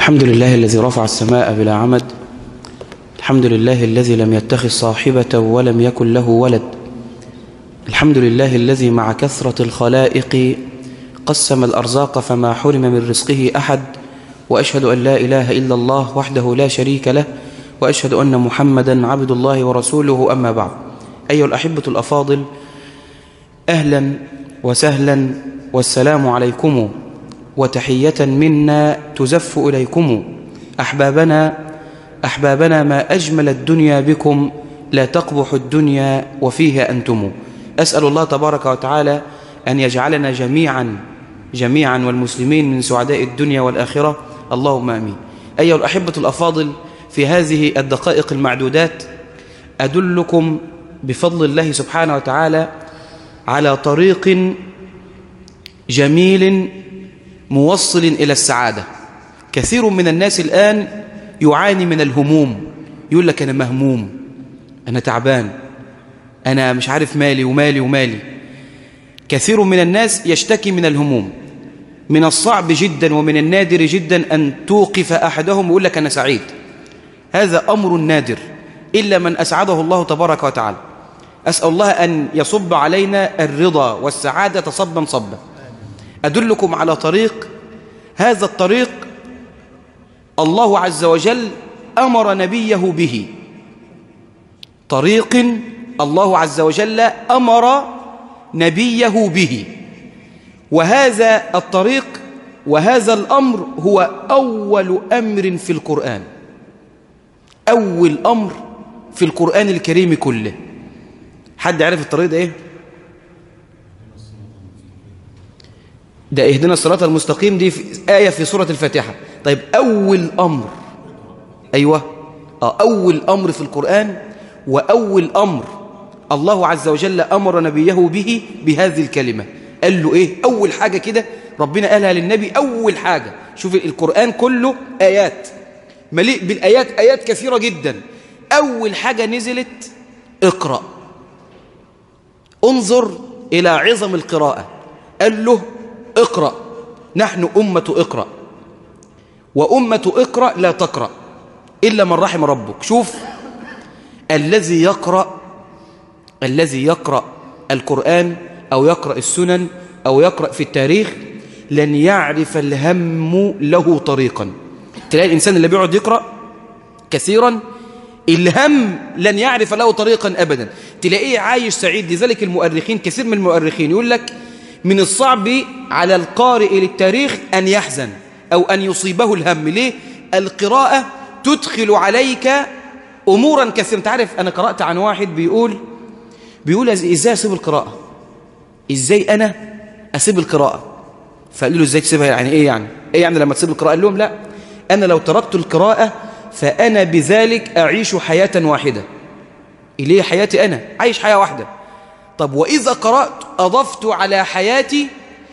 الحمد لله الذي رفع السماء بلا عمد. الحمد لله الذي لم يتخذ صاحبة ولم يكن له ولد. الحمد لله الذي مع كثرة الخلائق قسم الأرزاق فما حرم من رزقه أحد، وأشهد أن لا إله إلا الله وحده لا شريك له، وأشهد أن محمدا عبد الله ورسوله. أما بعد، أيها الأحبة الأفاضل، أهلا وسهلا والسلام عليكم، وتحية منا تزف إليكم. أحبابنا ما أجمل الدنيا بكم، لا تقبح الدنيا وفيها أنتم. أسأل الله تبارك وتعالى أن يجعلنا جميعا والمسلمين من سعداء الدنيا والآخرة، اللهم آمين. أيها الأحبة الأفاضل، في هذه الدقائق المعدودات أدلكم بفضل الله سبحانه وتعالى على طريق جميل موصل إلى السعادة. كثير من الناس الآن يعاني من الهموم، يقول لك أنا مهموم، أنا تعبان، أنا مش عارف مالي ومالي ومالي. كثير من الناس يشتكي من الهموم. من الصعب جدا ومن النادر جدا أن توقف أحدهم ويقول لك أنا سعيد. هذا أمر نادر إلا من أسعده الله تبارك وتعالى. أسأل الله أن يصب علينا الرضا والسعادة صبا صبا. أدلكم على طريق، هذا الطريق الله عز وجل أمر نبيه به، طريق الله عز وجل أمر نبيه به. وهذا الطريق وهذا الأمر هو أول أمر في القرآن، أول أمر في القرآن الكريم كله. حد عارف الطريق ده إيه؟ ده اهدنا الصراط المستقيم، دي آية في سورة الفاتحة. طيب أول أمر، أيوة، أول أمر في القرآن وأول أمر الله عز وجل أمر نبيه به بهذه الكلمة. قال له إيه؟ أول حاجة كده ربنا قالها للنبي، أول حاجة. شوف القرآن كله آيات، مليء بالآيات، آيات كثيرة جدا. أول حاجة نزلت اقرأ. انظر إلى عظم القراءة. قال له اقرأ، نحن أمة اقرأ، وأمة اقرأ لا تقرأ إلا من رحم ربك. شوف، الذي يقرأ القرآن أو يقرأ السنن أو يقرأ في التاريخ لن يعرف الهم له طريقا. تلاقي الإنسان اللي بيقعد يقرأ كثيرا الهم لن يعرف له طريقا أبدا، تلاقيه عايش سعيد. لذلك المؤرخين، كثير من المؤرخين يقول لك من الصعب على القارئ للتاريخ أن يحزن أو أن يصيبه الهم. ليه؟ القراءة تدخل عليك أمورا كثيرة. انت عارف، أنا قرأت عن واحد بيقول إزاي أسيب القراءة؟ إزاي أنا أسيب القراءة؟ فقالوا له إزاي تسيبها؟ يعني إيه يعني لما تسيب القراءة؟ قال لهم لا، أنا لو تركت القراءة فأنا بذلك أعيش حياة واحدة. إليه حياتي، أنا عايش حياة واحدة. طب وإذا قرأت أضفت على حياتي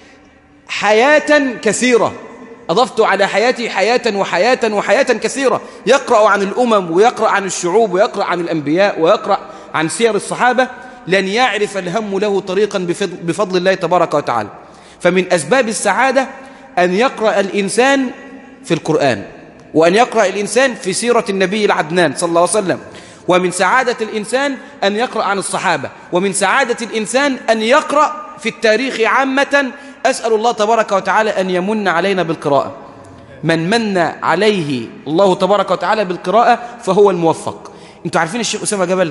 حياة كثيرة، أضفت على حياتي حياة وحياة وحياة كثيرة. يقرأ عن الأمم ويقرأ عن الشعوب ويقرأ عن الأنبياء ويقرأ عن سير الصحابة، لن يعرف الهم له طريقا بفضل الله تبارك وتعالى. فمن أسباب السعادة أن يقرأ الإنسان في القرآن، وأن يقرأ الإنسان في سيرة النبي العدنان صلى الله عليه وسلم. ومن سعادة الإنسان أن يقرأ عن الصحابة، ومن سعادة الإنسان أن يقرأ في التاريخ عامة. أسأل الله تبارك وتعالى أن يمن علينا بالقراءة. من من عليه الله تبارك وتعالى بالقراءة فهو الموفق. أنتوا عارفين الشيخ أسامة جبل؟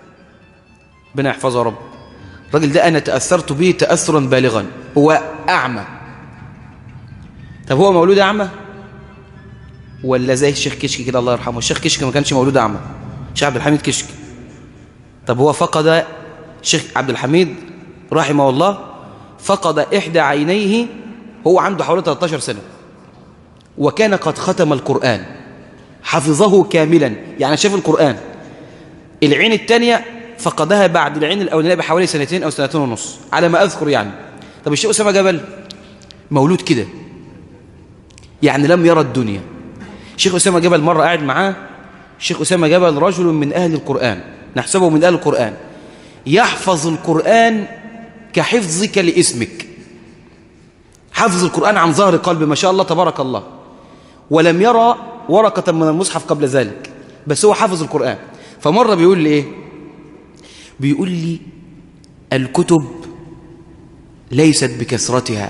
ربنا يحفظه يا رب. الراجل ده أنا تأثرت به تأثرا بالغا. هو أعمى. طب هو مولود أعمى ولا زي الشيخ كشكي كده الله يرحمه؟ الشيخ كشكي ما كانش مولود أعمى، الشيخ عبد الحميد كشكي. طب هو فقد، الشيخ عبد الحميد رحمه الله فقد إحدى عينيه، هو عنده حوالي 13 سنة، وكان قد ختم القرآن، حفظه كاملا، يعني شاف القرآن. العين الثانية فقدها بعد العين الأولانية بحوالي 2 أو 2.5 سنة على ما أذكر يعني. طب الشيخ أسامة جبل مولود كده، يعني لم يرى الدنيا. الشيخ أسامة جبل مرة قاعد معاه، الشيخ أسامة جبل رجل من أهل القرآن، نحسبه من أهل القرآن، يحفظ القرآن كحفظك لاسمك. حفظ القرآن عن ظهر قلب، ما شاء الله تبارك الله. ولم يرى ورقة من المصحف قبل ذلك، بس هو حافظ القرآن. فمرة بيقول لي إيه؟ بيقول لي الكتب ليست بكثرتها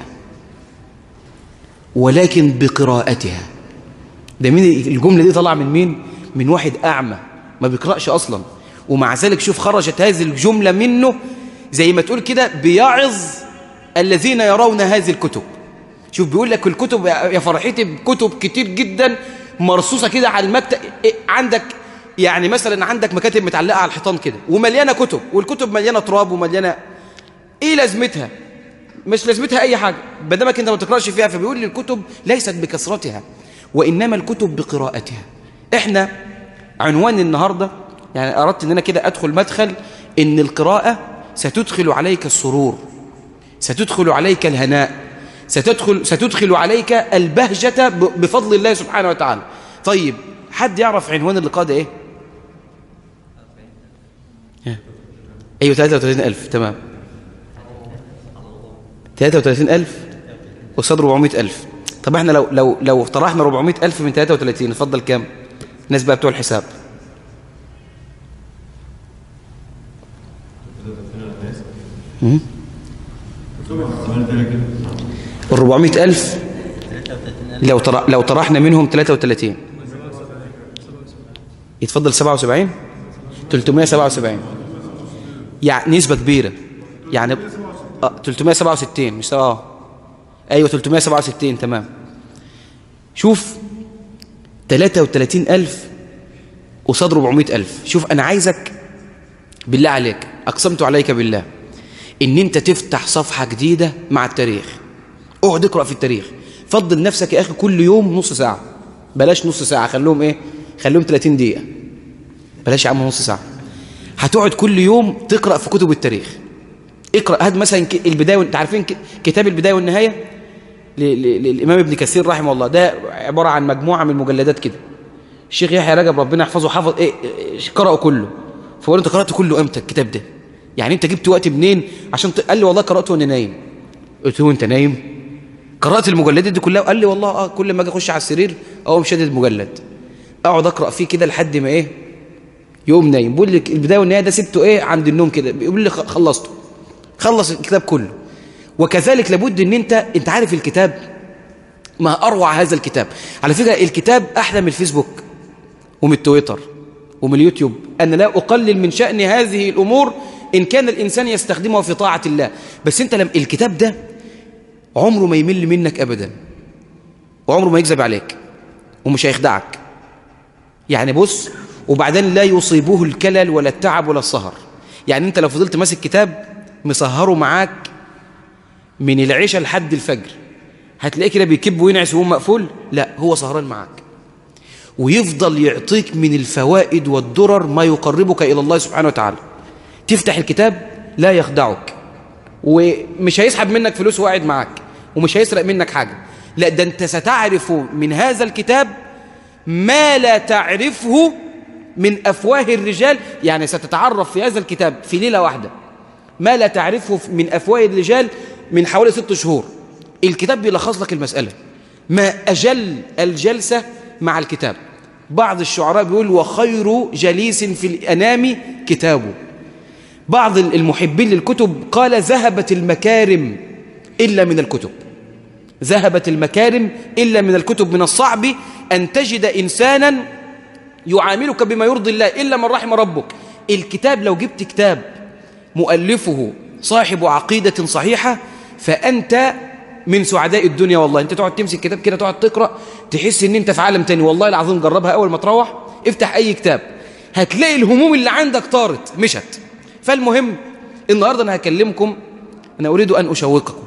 ولكن بقراءتها. ده مين الجملة دي؟ طلع من مين؟ من واحد أعمى ما بيقرأش أصلا، ومع ذلك شوف خرجت هذه الجملة منه زي ما تقول كده بيعظ الذين يرون هذه الكتب. شوف بيقول لك الكتب يا فرحتي بكتب كتير جدا مرصوصة كده على المكتب عندك، يعني مثلا عندك مكاتب متعلقة على الحيطان كده ومليانة كتب، والكتب مليانة تراب ومليانة، ايه لازمتها؟ مش لازمتها اي حاجة بدمك انت ما تقرأش فيها. فبيقول لي الكتب ليست بكثرتها وإنما الكتب بقراءتها. احنا عنوان النهاردة يعني أردت ان انا كده ادخل مدخل ان القراءة ستدخل عليك السرور، ستدخل عليك الهناء، ستدخل عليك البهجة بفضل الله سبحانه وتعالى. طيب حد يعرف عنوان اللقاء ده ايه؟ ايوه 33,000 تمام. 33,000 قصاد 400,000. طب احنا لو طرحنا 400,000 من 33 نفضل كام؟ الناس بقى بتوع الحساب. ال 400,000 لو طرحنا منهم 33 يتفضل 77 377 يعني نسبة كبيرة يعني 367 مش ايوه 367 تمام. شوف 33,000 قصاد 400,000. شوف انا عايزك بالله عليك اقسمت عليك بالله ان انت تفتح صفحة جديدة مع التاريخ، اقعد اقرأ في التاريخ، فضل نفسك يا اخي كل يوم نص ساعة، بلاش نص ساعة، خلوهم ايه، خلوهم 30 دقيقة، بلاش يا عم نص ساعة. هتقعد كل يوم تقرأ في كتب التاريخ. اقرأ، هات مثلا البداية، انت عارفين كتاب البداية والنهاية للإمام ابن كثير رحمه الله، ده عبارة عن مجموعة من مجلدات كده. الشيخ يحيى رجب ربنا يحفظه حفظ قرأه كله. فقال انت قرأت كله امتى الكتاب ده؟ يعني انت جبت وقت منين عشان قال لي والله قرأته وانا نايم. قلت له انت نايم؟ قرأت المجلدات دي كلها؟ قال لي والله كل ما اجي اخش على السرير اقوم شادد المجلد اقعد اقرأ فيه كده لحد ما يوم نايم. بيقول لي البداية والنهاية ده سبته عند النوم كده، بيقول لي خلصته، خلص الكتاب كله. وكذلك لابد ان انت عارف الكتاب ما اروع هذا الكتاب. على فكرة الكتاب احلى من الفيسبوك ومن التويتر ومن اليوتيوب. انا لا اقلل من شأن هذه الامور ان كان الانسان يستخدمه في طاعة الله، بس انت الكتاب ده عمره ما يمل منك ابدا، وعمره ما يكذب عليك ومش هيخدعك. يعني بص، وبعدين لا يصيبه الكلل ولا التعب ولا السهر. يعني انت لو فضلت ماسك كتاب مسهره معاك من العشاء لحد الفجر هتلاقيه كده بيكب وينعس وهو مقفول؟ لا، هو سهران معاك ويفضل يعطيك من الفوائد والدرر ما يقربك إلى الله سبحانه وتعالى. تفتح الكتاب لا يخدعك، ومش هيسحب منك فلوس وقاعد معاك، ومش هيسرق منك حاجة. لا، ده انت ستعرف من هذا الكتاب ما لا تعرفه من أفواه الرجال. يعني ستتعرف في هذا الكتاب في ليلة واحدة ما لا تعرفه من أفواه الرجال من حوالي 6 شهور. الكتاب بيلخص لك المسألة. ما أجل الجلسة مع الكتاب. بعض الشعراء بيقول وخير جليس في الأنام كتابه. بعض المحبين للكتب قال ذهبت المكارم إلا من الكتب، ذهبت المكارم إلا من الكتب. من الصعب أن تجد إنسانا يعاملك بما يرضي الله إلا من رحم ربك. الكتاب لو جبت كتاب مؤلفه صاحب عقيدة صحيحة فأنت من سعداء الدنيا. والله انت تقعد تمسك كتاب كده تقعد تقرأ تحس ان انت في عالم تاني. والله العظيم جربها اول ما تروح افتح اي كتاب هتلاقي الهموم اللي عندك طارت مشت. فالمهم النهاردة انا هكلمكم، انا اريد ان اشوقكم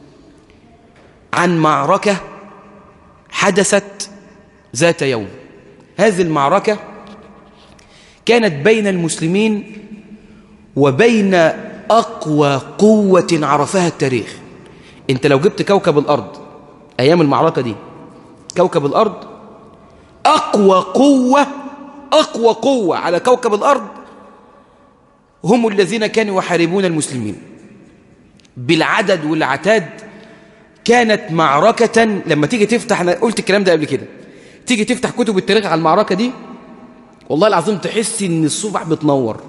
عن معركة حدثت ذات يوم. هذه المعركة كانت بين المسلمين وبين أقوى قوة عرفها التاريخ. انت لو جبت كوكب الأرض أيام المعركة دي، كوكب الأرض أقوى قوة على كوكب الأرض هم الذين كانوا يحاربون المسلمين بالعدد والعتاد. كانت معركة لما تيجي تفتح، أنا قلت الكلام ده قبل كده، تيجي تفتح كتب التاريخ على المعركة دي، والله العظيم تحس ان الصبح بتنور،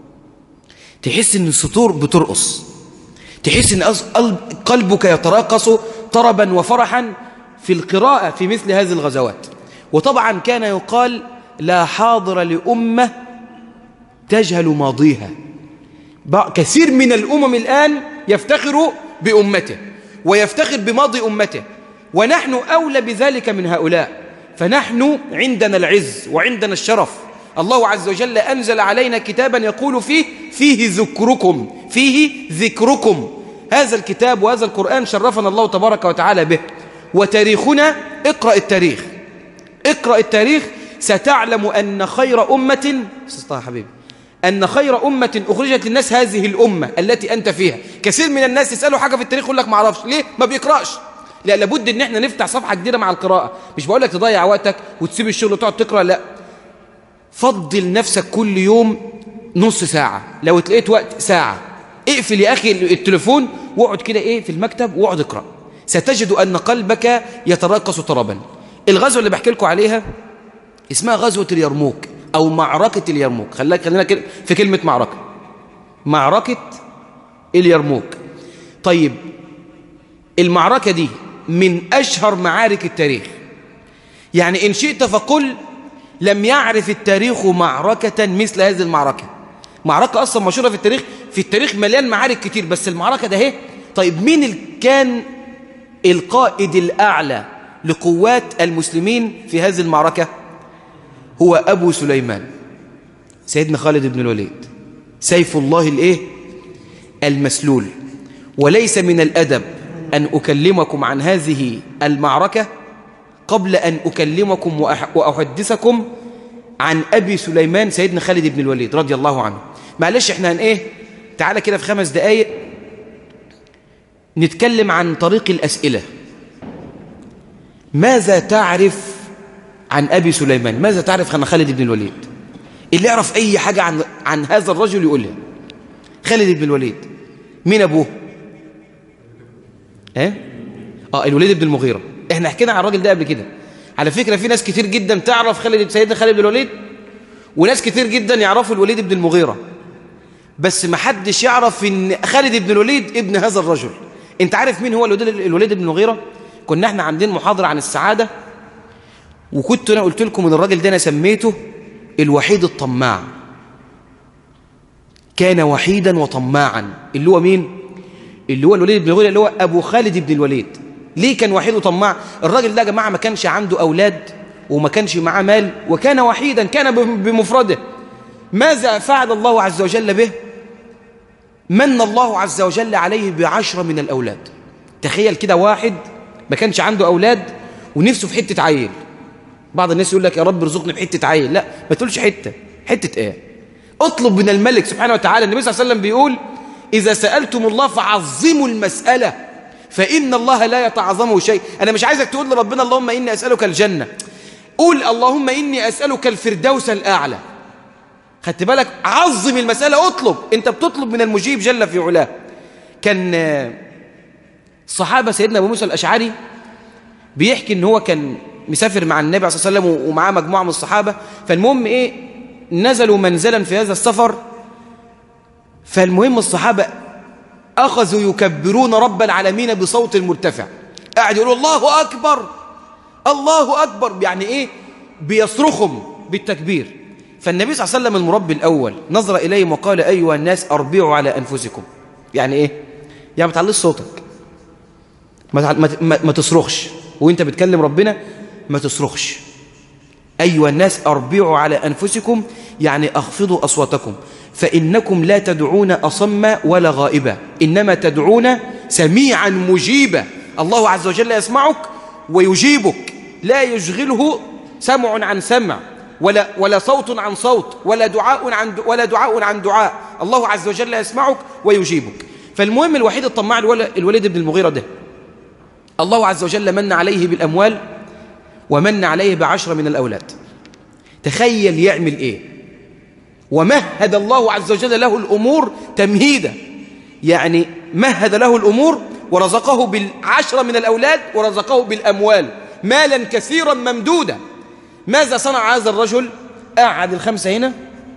تحس ان السطور بترقص، تحس ان قلبك يتراقص طربا وفرحا في القراءة في مثل هذه الغزوات. وطبعا كان يقال لا حاضر لأمة تجهل ماضيها. كثير من الأمم الآن يفتخر بأمته ويفتخر بماضي أمته، ونحن أولى بذلك من هؤلاء. فنحن عندنا العز وعندنا الشرف. الله عز وجل أنزل علينا كتابا يقول فيه ذكركم، فيه ذكركم. هذا الكتاب وهذا القرآن شرفنا الله تبارك وتعالى به. وتاريخنا، اقرأ التاريخ، اقرأ التاريخ ستعلم أن خير أمة حبيبي أن خير أمة أخرجت للناس هذه الأمة التي أنت فيها. كثير من الناس يسألوا حاجة في التاريخ يقول لك ما اعرفش ليه، ما بيقرأش. لا، لابد ان احنا نفتح صفحة جديدة مع القراءة. مش بقول لك تضيع وقتك وتسيب الشغل وتقعد تقرأ، لا، فضل نفسك كل يوم نص ساعة، لو تلاقيت وقت ساعة. اقفل يا أخي التليفون واقعد كده في المكتب واقعد اقرأ، ستجد أن قلبك يتراقص طربا. الغزوة اللي بحكي لكم عليها اسمها غزوة اليرموك أو معركة اليرموك. خلينا في كلمة معركة اليرموك. طيب، المعركة دي من أشهر معارك التاريخ. يعني إن شئت فقل لم يعرف التاريخ معركة مثل هذه المعركة. معركة أصلا مشهورة في التاريخ مليان معارك كتير، بس المعركة ده طيب، مين كان القائد الأعلى لقوات المسلمين في هذه المعركة؟ هو أبو سليمان سيدنا خالد بن الوليد، سيف الله المسلول. وليس من الأدب أن أكلمكم عن هذه المعركة قبل أن أكلمكم وأحدثكم عن أبي سليمان سيدنا خالد بن الوليد رضي الله عنه. معلش احنا تعالى كده في 5 دقايق نتكلم عن طريق الأسئلة. ماذا تعرف عن أبي سليمان؟ ماذا تعرف عن خالد بن الوليد؟ اللي يعرف أي حاجة عن هذا الرجل يقولها. خالد بن الوليد مين أبوه؟ الوليد بن المغيرة. احنا حكينا عن الراجل ده قبل كده. على فكرة في ناس كتير جدا تعرف سيدنا خالد بن الوليد، وناس كتير جدا يعرفوا الوليد بن المغيرة، بس ما حدش يعرف ان خالد بن الوليد ابن هذا الرجل. انت عارف مين هو الوليد بن المغيرة؟ كنا احنا عندنا محاضرة عن السعادة، وكنت انا قلت لكم ان الراجل ده انا سميته الوحيد الطماع. كان وحيدا وطماعا. اللي هو مين؟ اللي هو الوليد بن المغيرة، اللي هو ابو خالد بن الوليد. ليه كان وحيد وطماع؟ الراجل ده يا جماعه ما كانش عنده اولاد وما كانش معاه مال، وكان وحيدا، كان بمفرده. ماذا فعل الله عز وجل به؟ من الله عز وجل عليه ب10 من الأولاد. تخيل كده واحد ما كانش عنده أولاد ونفسه في حتة عيل. بعض الناس يقول لك يا رب ارزقني بحتة عيل. لا، ما تقولش حتة ايه؟ اطلب من الملك سبحانه وتعالى. النبي صلى الله عليه وسلم بيقول إذا سألتم الله فعظموا المسألة فإن الله لا يتعظمه شيء. أنا مش عايزك تقول لربنا اللهم إني أسألك الجنة، قول اللهم إني أسألك الفردوس الأعلى. خدت بالك؟ عظم المسألة، اطلب. انت بتطلب من المجيب جل في علاه. كان الصحابة سيدنا أبو موسى الأشعري بيحكي ان هو كان مسافر مع النبي صلى الله عليه وسلم ومعاه مجموعة من الصحابة. فالمهم نزلوا منزلا في هذا السفر. فالمهم الصحابة أخذوا يكبرون رب العالمين بصوت مرتفع، قاعد يقولوا الله أكبر الله أكبر، يعني بيصرخهم بالتكبير. فالنبي صلى الله عليه وسلم المربي الأول نظر إليهم وقال أيها الناس أربعوا على أنفسكم. يعني يعني ما تعليش صوتك، ما تصرخش وانت بتكلم ربنا، ما تصرخش. أيها الناس أربعوا على أنفسكم، يعني أخفضوا أصواتكم، فإنكم لا تدعون أصم ولا غائبا، إنما تدعون سميعا مجيبا. الله عز وجل يسمعك ويجيبك، لا يشغله سمع عن سمع ولا صوت عن صوت ولا دعاء عن دعاء. الله عز وجل يسمعك ويجيبك. فالمهم الوحيد الطماع الوليد بن المغيرة ده، الله عز وجل من عليه بالأموال ومن عليه ب10 من الأولاد. تخيل يعمل ومهد الله عز وجل له الأمور تمهيدا. يعني مهد له الأمور ورزقه ب10 من الأولاد ورزقه بالأموال، مالا كثيرا ممدودا. ماذا صنع هذا الرجل؟ قعد ال5 هنا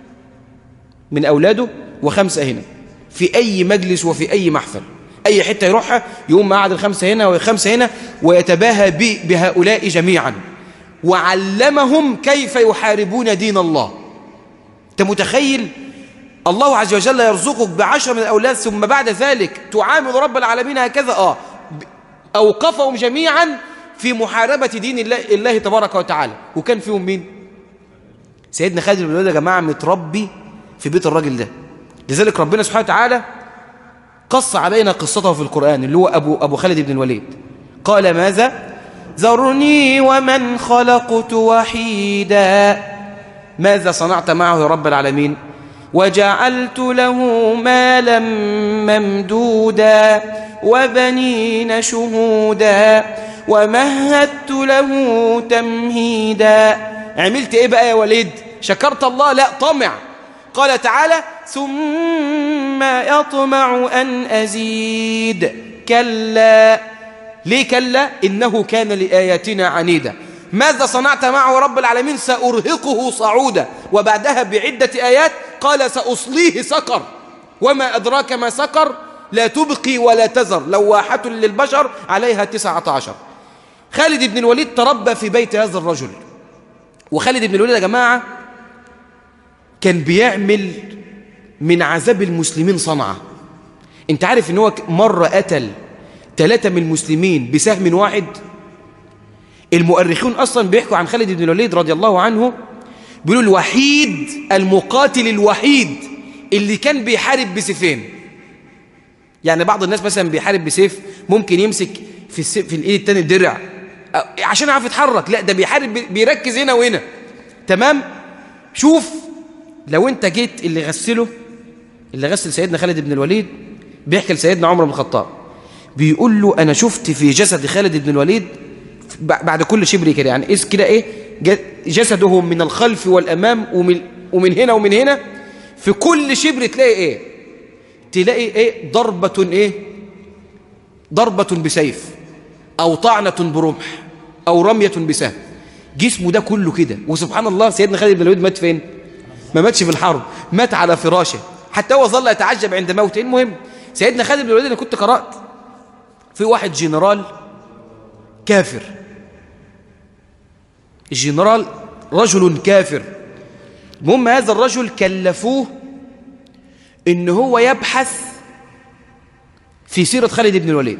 من أولاده و5 هنا في أي مجلس وفي أي محفل، أي حتة يروحها يقوم قعد ال5 هنا و5 هنا ويتباهى بهؤلاء جميعا، وعلمهم كيف يحاربون دين الله. أنت متخيل؟ الله عز وجل يرزقك ب10 من الأولاد ثم بعد ذلك تعامل رب العالمين هكذا. أوقفهم جميعا في محاربة دين الله تبارك وتعالى. وكان فيهم مين؟ سيدنا خالد بن الوليد يا جماعة متربي في بيت الراجل ده. لذلك ربنا سبحانه وتعالى قص علينا قصته في القرآن، اللي هو أبو خالد بن الوليد. قال ماذا؟ ذرني ومن خلقت وحيدا. ماذا صنعت معه يا رب العالمين؟ وجعلت له مالا ممدودا وبنين شهودا ومهدت له تمهيدا. عملت ايه بقى يا وليد؟ شكرت الله؟ لا، طمع. قال تعالى ثم يطمع أن أزيد. كلا. ليه كلا؟ إنه كان لآياتنا عنيدا. ماذا صنعت معه رب العالمين؟ سأرهقه صعودا. وبعدها بعدة آيات قال سأصليه سقر. وما أدراك ما سقر؟ لا تبقي ولا تذر، لواحة للبشر عليها 19. خالد بن الوليد تربى في بيت هذا الرجل. وخالد بن الوليد يا جماعة كان بيعمل من عذاب المسلمين صنعة. انت عارف ان هو مرة قتل 3 من المسلمين بسهم واحد؟ المؤرخون اصلا بيحكوا عن خالد بن الوليد رضي الله عنه، بيقولوا الوحيد، المقاتل الوحيد اللي كان بيحارب بسيفين. يعني بعض الناس مثلا بيحارب بسيف ممكن يمسك في الايد التاني الدرع عشان يعرف يتحرك، لا ده بيحارب بيركز هنا وهنا. تمام؟ شوف لو انت جيت اللي غسل سيدنا خالد بن الوليد بيحكي لسيدنا عمر بن الخطاب، بيقول له انا شفت في جسد خالد بن الوليد بعد كل شبر كده، يعني قيس كده ايه جسده من الخلف والامام ومن هنا ومن هنا، في كل شبر تلاقي ايه ضربة بسيف او طعنة برمح او رمية بسهم. جسمه ده كله كده. وسبحان الله سيدنا خالد بن الوليد مات فين؟ ما ماتش في الحرب، مات على فراشه، حتى هو ظل يتعجب عند موته. المهم سيدنا خالد بن الوليد انا كنت قرأت في واحد جنرال كافر، الجنرال رجل كافر. المهم هذا الرجل كلفوه ان هو يبحث في سيرة خالد بن الوليد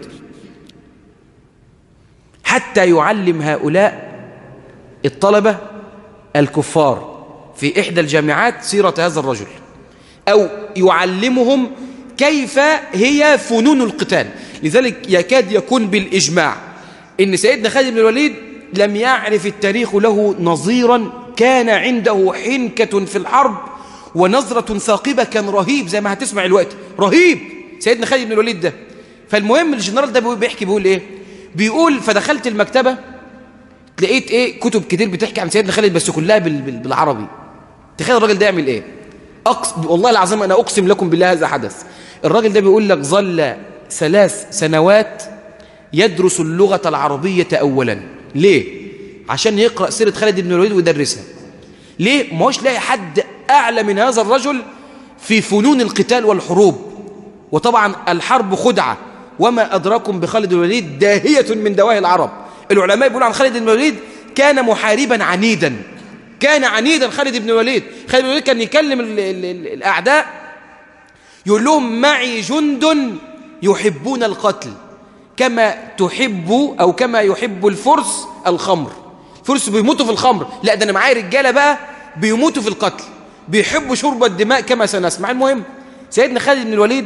حتى يعلم هؤلاء الطلبة الكفار في إحدى الجامعات سيرة هذا الرجل، أو يعلمهم كيف هي فنون القتال. لذلك يكاد يكون بالإجماع إن سيدنا خالد بن الوليد لم يعرف التاريخ له نظيرا كان عنده حنكة في الحرب ونظرة ثاقبة، كان رهيب زي ما هتسمع الوقت، رهيب سيدنا خالد بن الوليد ده. فالمهم الجنرال ده بيحكي بيقول إيه؟ بيقول فدخلت المكتبة لقيت إيه كتب كتير بتحكي عن سيدنا خالد بس كلها بالعربي. تخيل الراجل ده يعمل إيه؟ والله العظيم أنا أقسم لكم بالله هذا حدث. الراجل ده بيقول لك ظل 3 سنوات يدرس اللغة العربية أولا. ليه؟ عشان يقرأ سيرة خالد بن الوليد ويدرسها. ليه؟ ما هوش لاقي حد أعلى من هذا الرجل في فنون القتال والحروب. وطبعا الحرب خدعة، وما أدراكم بخالد بن الوليد داهية من دواهي العرب. العلماء يقولون عن خالد بن الوليد كان محاربا عنيدا، كان عنيدا خالد بن الوليد. خالد بن الوليد كان يكلم الأعداء يقول لهم معي جند يحبون القتل كما تحب أو كما يحب الفرس الخمر. الفرس بيموتوا في الخمر، لا ده أنا معايا رجالة بقى بيموتوا في القتل، بيحبوا شرب الدماء كما سنسمع. المهم سيدنا خالد بن الوليد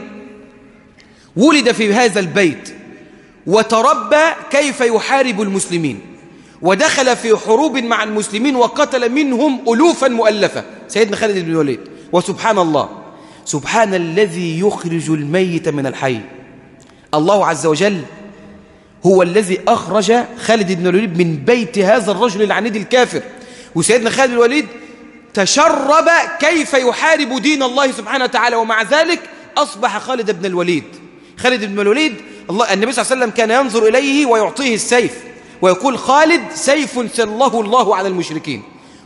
ولد في هذا البيت وتربى كيف يحارب المسلمين، ودخل في حروب مع المسلمين وقتل منهم ألوفا مؤلفة سيدنا خالد بن الوليد. وسبحان الله، سبحان الذي يخرج الميت من الحي. الله عز وجل هو الذي أخرج خالد بن الوليد من بيت هذا الرجل العنيد الكافر. وسيدنا خالد بن الوليد تشرب كيف يحارب دين الله سبحانه وتعالى، ومع ذلك أصبح خالد بن الوليد. خالد بن الوليد النبي صلى الله عليه وسلم كان ينظر إليه ويعطيه السيف ويقول خالد سيف سله الله على المشركين.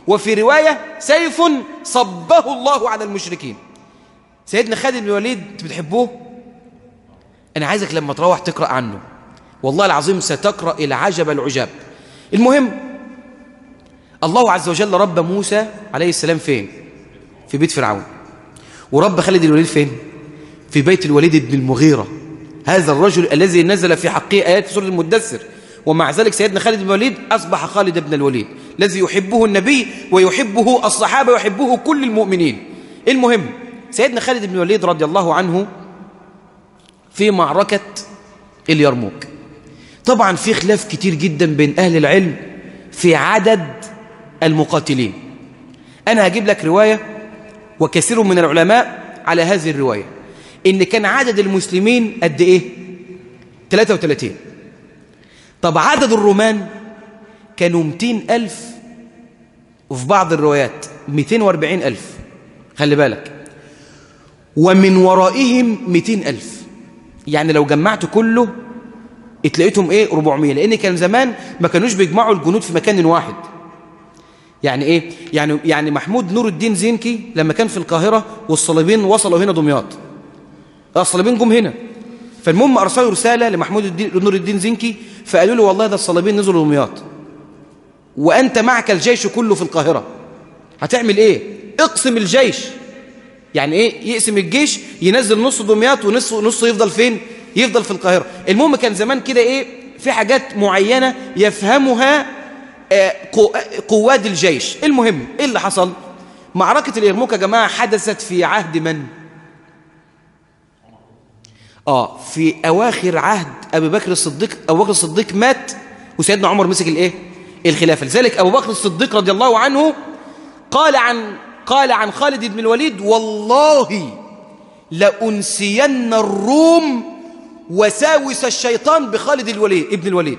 وفي رواية سيف صبه الله على المشركين. سيدنا خالد بن الوليد أنت بتحبوه؟ أنا عايزك لما تروح تقرأ عنه، والله العظيم ستقرأ العجب العجاب. المهم الله عز وجل رب موسى عليه السلام فين؟ في بيت فرعون. ورب خالد الوليد فين؟ في بيت الوليد بن المغيرة، هذا الرجل الذي نزل في حقه آيات في سورة المدثر. ومع ذلك سيدنا خالد بن الوليد أصبح خالد بن الوليد الذي يحبه النبي ويحبه الصحابة ويحبه كل المؤمنين. المهم سيدنا خالد بن الوليد رضي الله عنه في معركة اليرموك، طبعا في خلاف كتير جدا بين أهل العلم في عدد المقاتلين. أنا هجيب لك رواية وكثير من العلماء على هذه الرواية إن كان عدد المسلمين قد إيه؟ 33. طب عدد الرومان كانوا 200,000 وفي بعض الروايات 240,000، خلي بالك، ومن ورائهم 200,000. يعني لو جمعت كله اتلاقيتهم ايه 400، لان كان زمان ما كانوش بيجمعوا الجنود في مكان واحد. يعني ايه؟ يعني محمود نور الدين زنكي لما كان في القاهرة والصليبين وصلوا هنا دمياط، الصليبين جم هنا، فالمهم ارسلوا رسالة لمحمود نور الدين زنكي فقالوا له والله ده الصليبين نزلوا دمياط وانت معك الجيش كله في القاهرة، هتعمل ايه؟ اقسم الجيش. يعني ايه يقسم الجيش؟ ينزل نص دمياط ونص يفضل فين؟ يفضل في القاهرة. المهم كان زمان كده ايه، في حاجات معينة يفهمها قواد الجيش. المهم ايه اللي حصل؟ معركة اليرموك يا جماعة حدثت في عهد من؟ في اواخر عهد ابي بكر الصديق. ابو بكر الصديق مات وسيدنا عمر مسك الايه؟ الخلافة. لذلك ابو بكر الصديق رضي الله عنه قال عن خالد بن الوليد والله لأنسين الروم وساوس الشيطان بخالد ابن الوليد.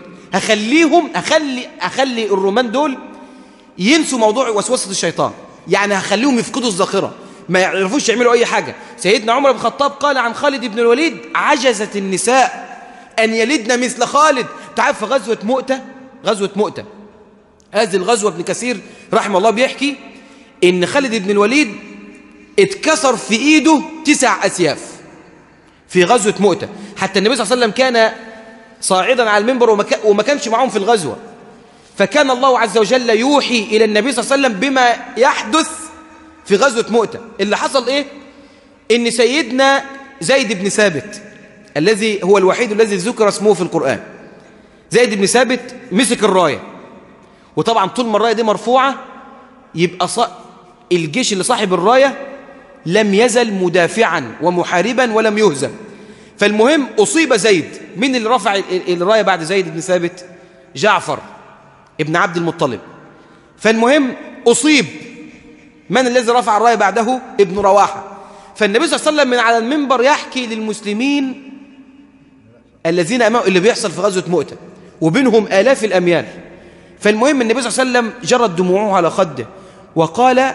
هخلي الرومان دول ينسوا موضوع وسوسة الشيطان، يعني هخليهم يفقدوا الذاكرة، ما يعرفوش يعملوا أي حاجة. سيدنا عمر بن الخطاب قال عن خالد بن الوليد عجزت النساء أن يلدن مثل خالد. تعرف في غزوة مؤتة هذه الغزوة ابن كثير رحمه الله بيحكي إن خالد بن الوليد اتكسر في إيده 9 أسياف في غزوة مؤتة. حتى النبي صلى الله عليه وسلم كان صاعدا على المنبر وما كانش معهم في الغزوة، فكان الله عز وجل يوحي إلى النبي صلى الله عليه وسلم بما يحدث في غزوة مؤتة. اللي حصل إيه؟ إن سيدنا زيد بن ثابت الذي هو الوحيد الذي ذكر اسمه في القرآن، زيد بن ثابت مسك الراية، وطبعا طول ما الراية دي مرفوعة يبقى الجيش اللي صاحب الراية لم يزل مدافعا ومحاربا ولم يهزم. فالمهم أصيب زيد. من اللي رفع الراية بعد زيد بن ثابت؟ جعفر ابن عبد المطلب. فالمهم أصيب. من الذي رفع الراية بعده؟ ابن رواحة. فالنبي صلى الله عليه وسلم من على المنبر يحكي للمسلمين الذين أمامه اللي بيحصل في غزوة مؤتة وبينهم آلاف الأميال. فالمهم النبي صلى الله عليه وسلم جرت دموعه على خده وقال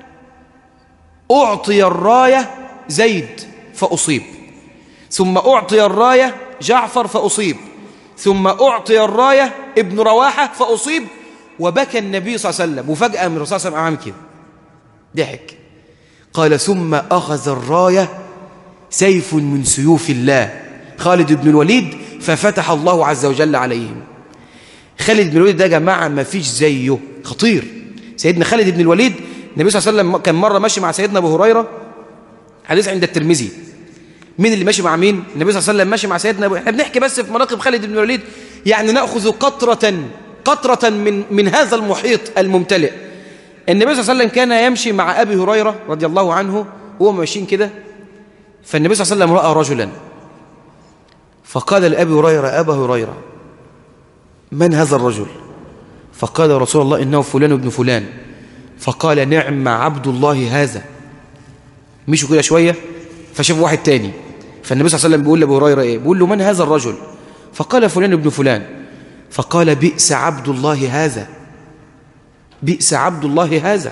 أعطي الراية زيد فأصيب، ثم أعطي الراية جعفر فأصيب، ثم أعطي الراية ابن رواحة فأصيب. وبكى النبي صلى الله عليه وسلم. وفجأة من الرسول صلى الله عليه وسلم عمل كده، ضحك، قال ثم أخذ الراية سيف من سيوف الله خالد بن الوليد ففتح الله عز وجل عليهم. خالد بن الوليد ده يا جماعة ما فيش زيه، خطير. سيدنا خالد بن الوليد النبي صلى الله عليه وسلم كان مرة ماشي مع سيدنا أبو هريرة، حديث عند الترمذي. مين اللي ماشي مع مين؟ النبي صلى الله عليه وسلم ماشي مع سيدنا أبو. احنا بنحكي بس في مناقب خالد بن الوليد، يعني نأخذ قطرة من هذا المحيط الممتلئ. النبي صلى الله عليه وسلم كان يمشي مع أبي هريرة رضي الله عنه وهو ماشيين كده، فالنبي صلى الله عليه وسلم رأى رجلا فقال لأبي هريرة أبا هريرة من هذا الرجل؟ فقال يا رسول الله إنه فلان ابن فلان. فقال نعم عبد الله هذا. مشوا كده شوية فشافوا واحد تاني، فالنبي صلى الله عليه وسلم بيقول لأبو هريرة إيه؟ بيقول له من هذا الرجل؟ فقال فلان ابن فلان. فقال بئس عبد الله هذا، بئس عبد الله هذا.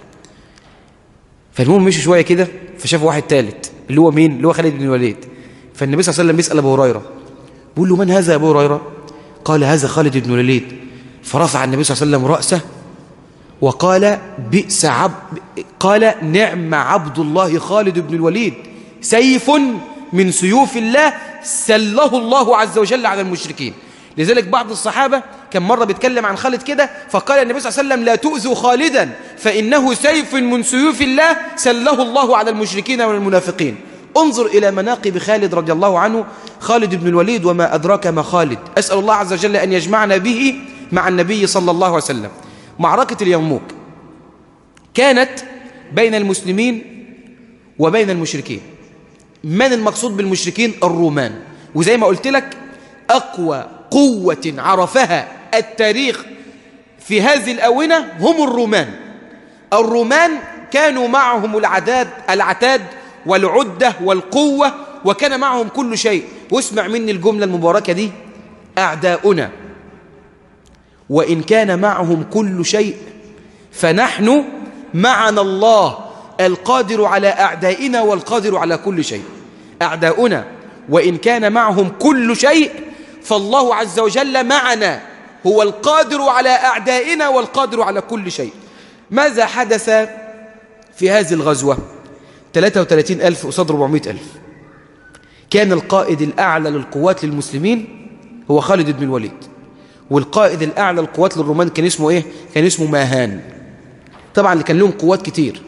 فالمهم مشوا شوية كده فشافوا واحد ثالث اللي هو مين؟ اللي هو خالد بن الوليد. فالنبي صلى الله عليه وسلم بيسأل أبو هريرة بيقول له من هذا يا أبو هريرة؟ قال هذا خالد بن الوليد. فرفع النبي صلى الله عليه وسلم رأسه وقال قال نعم عبد الله خالد بن الوليد، سيف من سيوف الله سله الله عز وجل على المشركين. لذلك بعض الصحابة كان مرة بيتكلم عن خالد كده، فقال النبي صلى الله عليه وسلم لا تؤذوا خالدا فإنه سيف من سيوف الله سله الله على المشركين والمنافقين. انظر إلى مناقب خالد رضي الله عنه، خالد بن الوليد وما أدراك ما خالد. أسأل الله عز وجل أن يجمعنا به مع النبي صلى الله عليه وسلم. معركة اليرموك كانت بين المسلمين وبين المشركين. من المقصود بالمشركين؟ الرومان. وزي ما قلت لك أقوى قوة عرفها التاريخ في هذه الآونة هم الرومان. الرومان كانوا معهم العتاد والعدة والقوة، وكان معهم كل شيء. واسمع مني الجملة المباركة دي: أعداؤنا وإن كان معهم كل شيء فنحن معنا الله القادر على أعدائنا والقادر على كل شيء. أعداؤنا وإن كان معهم كل شيء فالله عز وجل معنا، هو القادر على أعدائنا والقادر على كل شيء. ماذا حدث في هذه الغزوة؟ 33,000 قصاد 400,000. كان القائد الأعلى للقوات للمسلمين هو خالد بن الوليد، والقائد الأعلى للقوات للرومان كان اسمه إيه؟ كان اسمه ماهان. طبعا اللي كان لهم قوات كتير.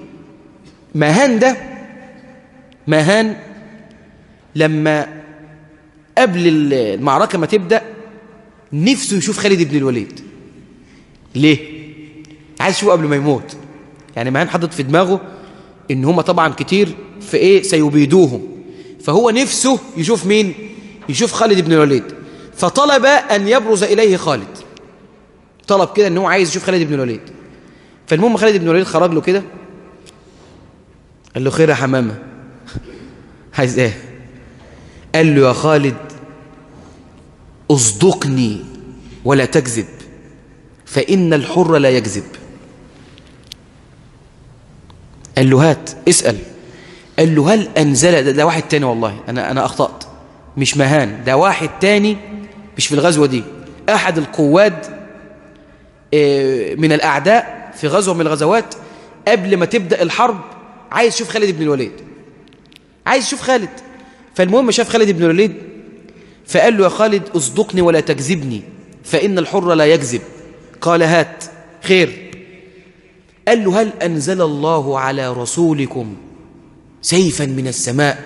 ماهان لما قبل المعركة ما تبدأ نفسه يشوف خالد بن الوليد. ليه؟ عايز يشوفه قبل ما يموت. يعني ماهان حضرت في دماغه إن هم طبعا كتير في إيه سيبيدوهم، فهو نفسه يشوف مين؟ يشوف خالد بن الوليد. فطلب أن يبرز إليه خالد، طلب كده أنه عايز يشوف خالد بن الوليد. فالمهم خالد بن الوليد خرج له كده، قال له خير يا حمامة، عايز ايه؟ قال له يا خالد اصدقني ولا تكذب فإن الحر لا يكذب. قال له هات اسأل. قال له هل أنزل، ده واحد تاني والله، أنا أخطأت، مش مهان، ده واحد تاني مش في الغزوة دي، أحد القواد من الأعداء في غزوة من الغزوات قبل ما تبدأ الحرب عايز يشوف خالد بن الوليد، عايز يشوف خالد. فالمهم شاف خالد بن الوليد فقال له يا خالد اصدقني ولا تكذبني فإن الحر لا يكذب. قال هات خير. قال له هل أنزل الله على رسولكم سيفا من السماء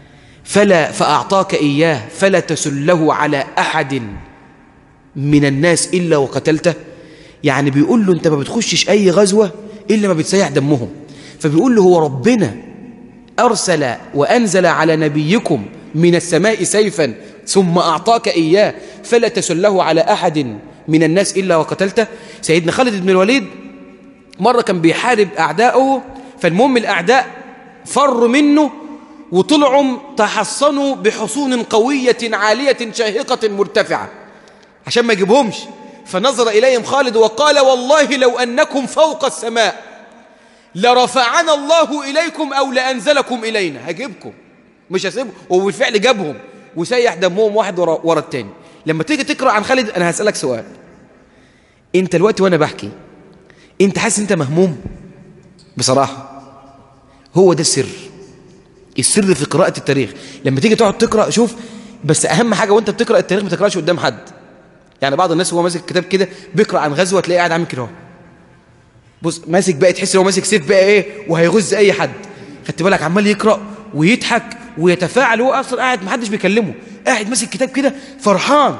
فأعطاك إياه فلا تسله على أحد من الناس إلا وقتلته؟ يعني بيقول له أنت ما بتخشش أي غزوة إلا ما بتسيح دمهم. فبيقول له هو ربنا أرسل وأنزل على نبيكم من السماء سيفا ثم أعطاك إياه فلا تسله على أحد من الناس إلا وقتلته؟ سيدنا خالد بن الوليد مرة كان بيحارب أعداؤه، فالمهم الأعداء فروا منه وطلعوا تحصنوا بحصون قوية عالية شاهقة مرتفعة عشان ما يجيبهمش. فنظر إليهم خالد وقال والله لو أنكم فوق السماء لرفعنا الله إليكم أو لأنزلكم إلينا، هجيبكم مش هسيبهم. وبالفعل جابهم وسيح دمهم واحد ورا التاني. لما تيجي تقرأ عن خالد أنا هسألك سؤال، أنت الوقت وأنا بحكي أنت حاسس أنت مهموم؟ بصراحة هو ده السر في قراءة التاريخ. لما تيجي تقعد تقرأ شوف، بس أهم حاجة وأنت بتقرأ التاريخ ما تقرأش قدام حد. يعني بعض الناس وهو ماسك كتاب كده بيقرأ عن غزوة تلاقيه قاعد عامل كده اهو، بص ماسك بقى، تحس ان هو ماسك سيف بقى ايه وهيغز اي حد. خدت بالك؟ عمال يقرأ ويضحك ويتفاعل، هو اصلا قاعد محدش بيكلمه، قاعد ماسك كتاب كده فرحان.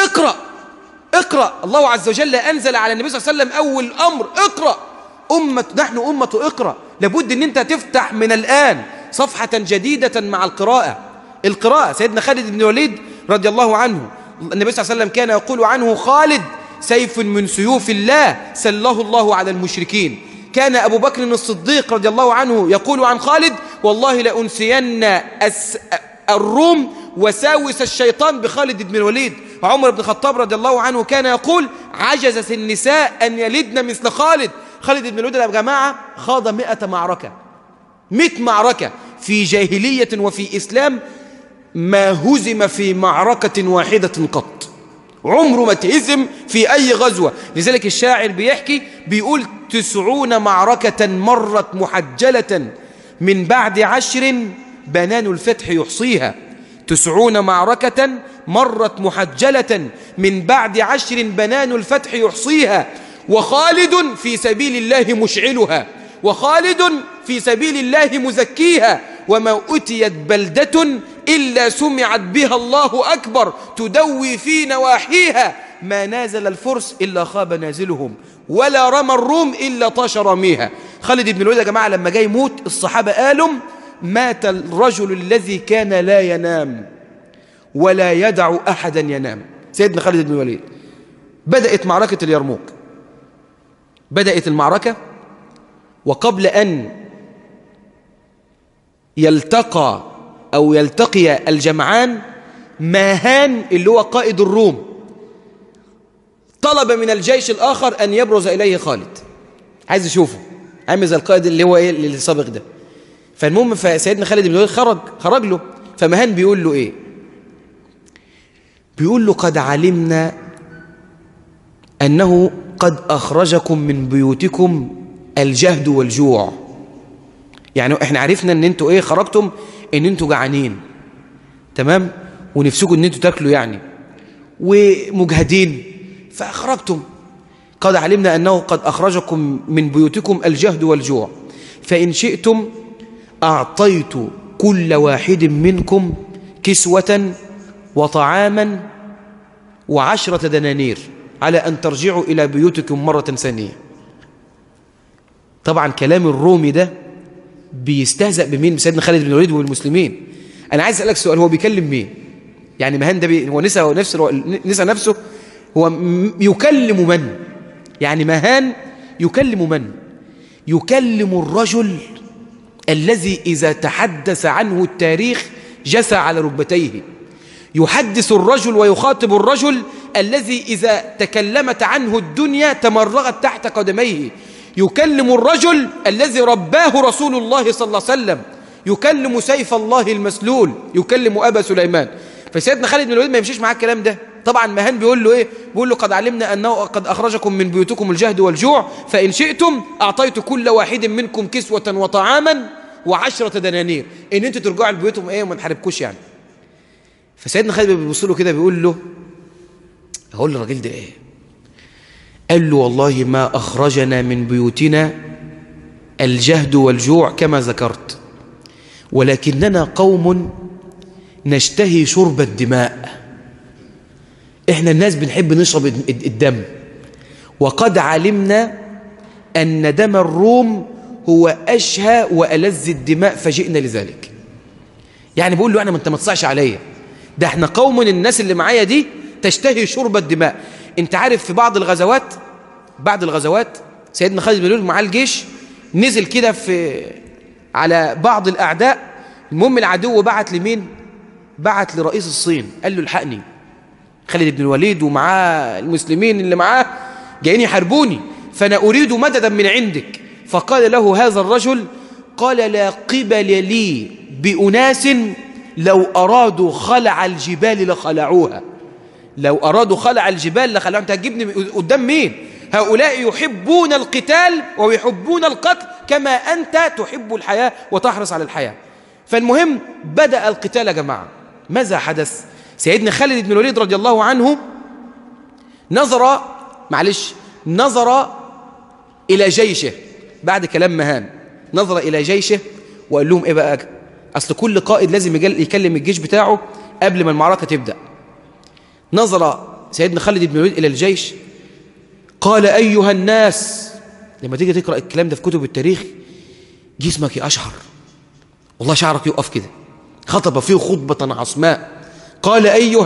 اقرأ الله عز وجل أنزل على النبي صلى الله عليه وسلم أول أمر اقرأ. نحن أمة اقرأ. لابد ان انت تفتح من الآن صفحة جديدة مع القراءة. سيدنا خالد بن الوليد رضي الله عنه النبي صلى الله عليه وسلم كان يقول عنه خالد سيف من سيوف الله سله الله على المشركين. كان أبو بكر الصديق رضي الله عنه يقول عن خالد والله لأنسين الروم وساوس الشيطان بخالد بن الوليد. عمر بن الخطاب رضي الله عنه كان يقول عجزت النساء أن يلدن مثل خالد. خالد بن الوليد يا جماعة خاض 100 معركة، 100 معركة في جاهلية وفي إسلام، ما هزم في معركة واحدة قط، عمره ما تهزم في أي غزوة. لذلك الشاعر بيحكي بيقول 90 معركة مرت محجلة من بعد 10 بنان الفتح يحصيها. 90 معركة مرت محجلة من بعد 10 بنان الفتح يحصيها. وخالد في سبيل الله مشعلها، وخالد في سبيل الله مزكيها. وما أتيت بلدة إلا سمعت بها الله أكبر تدوي في نواحيها. ما نازل الفرس إلا خاب نازلهم، ولا رمى الروم إلا طاش رميها. خالد بن الوليد يا جماعة لما جاي يموت الصحابة قالوا مات الرجل الذي كان لا ينام ولا يدع أحدا ينام. سيدنا خالد بن الوليد. بدأت معركة اليرموك، بدأت المعركة، وقبل أن يلتقي الجمعان، ماهان اللي هو قائد الروم طلب من الجيش الآخر أن يبرز إليه خالد، عايز يشوفه، عامل زي القائد اللي هو اللي السابق ده. فالمهم فسيدنا خالد بن الوليد خرج له، فماهان بيقول له إيه؟ بيقول له قد علمنا أنه قد أخرجكم من بيوتكم الجهد والجوع. يعني احنا عرفنا ان انتوا خرجتم ان انتوا جعانين، تمام، ونفسكم ان انتوا تاكلوا يعني، ومجهدين فخرجتم. قد علمنا أنه قد أخرجكم من بيوتكم الجهد والجوع، فإن شئتم أعطيت كل واحد منكم كسوة وطعاما و10 دنانير على أن ترجعوا إلى بيوتكم مرة ثانية. طبعا كلام الرومي ده بيستهزأ بمين؟ بسيدنا خالد بن الوليد والمسلمين. أنا عايز أسألك سؤال، هو بيكلم مين؟ يعني ماهان ده هو نسى نفسه، هو يكلم من؟ يعني ماهان يكلم من؟ يكلم الرجل الذي إذا تحدث عنه التاريخ جثى على ركبتيه. يحدث الرجل ويخاطب الرجل الذي إذا تكلمت عنه الدنيا تمرغت تحت قدميه. يكلم الرجل الذي رباه رسول الله صلى الله عليه وسلم. يكلم سيف الله المسلول، يكلم أبا سليمان. فسيدنا خالد بن الوليد ما يمشيش معاه الكلام ده. طبعا ماهان بيقول له بيقول له قد علمنا أنه قد أخرجكم من بيوتكم الجهد والجوع، فإن شئتم أعطيت كل واحد منكم كسوة وطعاما و10 دنانير، إن أنتوا ترجعوا لبيوتهم وما نحاربكوش يعني. فسيدنا خالد بيبص له كده بيقول له، هقول للراجل ده قال له والله ما أخرجنا من بيوتنا الجهد والجوع كما ذكرت، ولكننا قوم نشتهي شرب الدماء. إحنا الناس بنحب نشرب الدم، وقد علمنا أن دم الروم هو أشهى وألذ الدماء فجئنا لذلك. يعني بقول له أنا ما أنت ما تصعش عليا، ده احنا قوم الناس اللي معايا دي تشتهي شرب الدماء. انت عارف في بعض الغزوات سيدنا خالد بن الوليد معاه الجيش نزل كده على بعض الأعداء. المهم العدو بعت لمين؟ بعت لرئيس الصين، قال له الحقني، خالد بن الوليد ومعاه المسلمين اللي معاه جايين يحاربوني، فأنا أريد مددا من عندك. فقال له هذا الرجل، قال لا قبل لي بأناس لو أرادوا خلع الجبال لخلعوها. لو أرادوا خلع الجبال لخلعوها. أنت هتجيبني قدام مين؟ هؤلاء يحبون القتال ويحبون القتل كما أنت تحب الحياة وتحرص على الحياة. فالمهم بدأ القتال يا جماعة. ماذا حدث؟ سيدنا خالد بن الوليد رضي الله عنه نظر إلى جيشه بعد كلام ماهان، نظر إلى جيشه وقال لهم بقى؟ أصل كل قائد لازم يكلم الجيش بتاعه قبل ما المعركة تبدأ. نظر سيدنا خالد بن الوليد إلى الجيش، قال أيها الناس. لما تيجي تقرأ الكلام ده في كتب التاريخ جسمك يقشعر، والله شعرك يقف كده. خطب فيه خطبة عصماء، قال أيها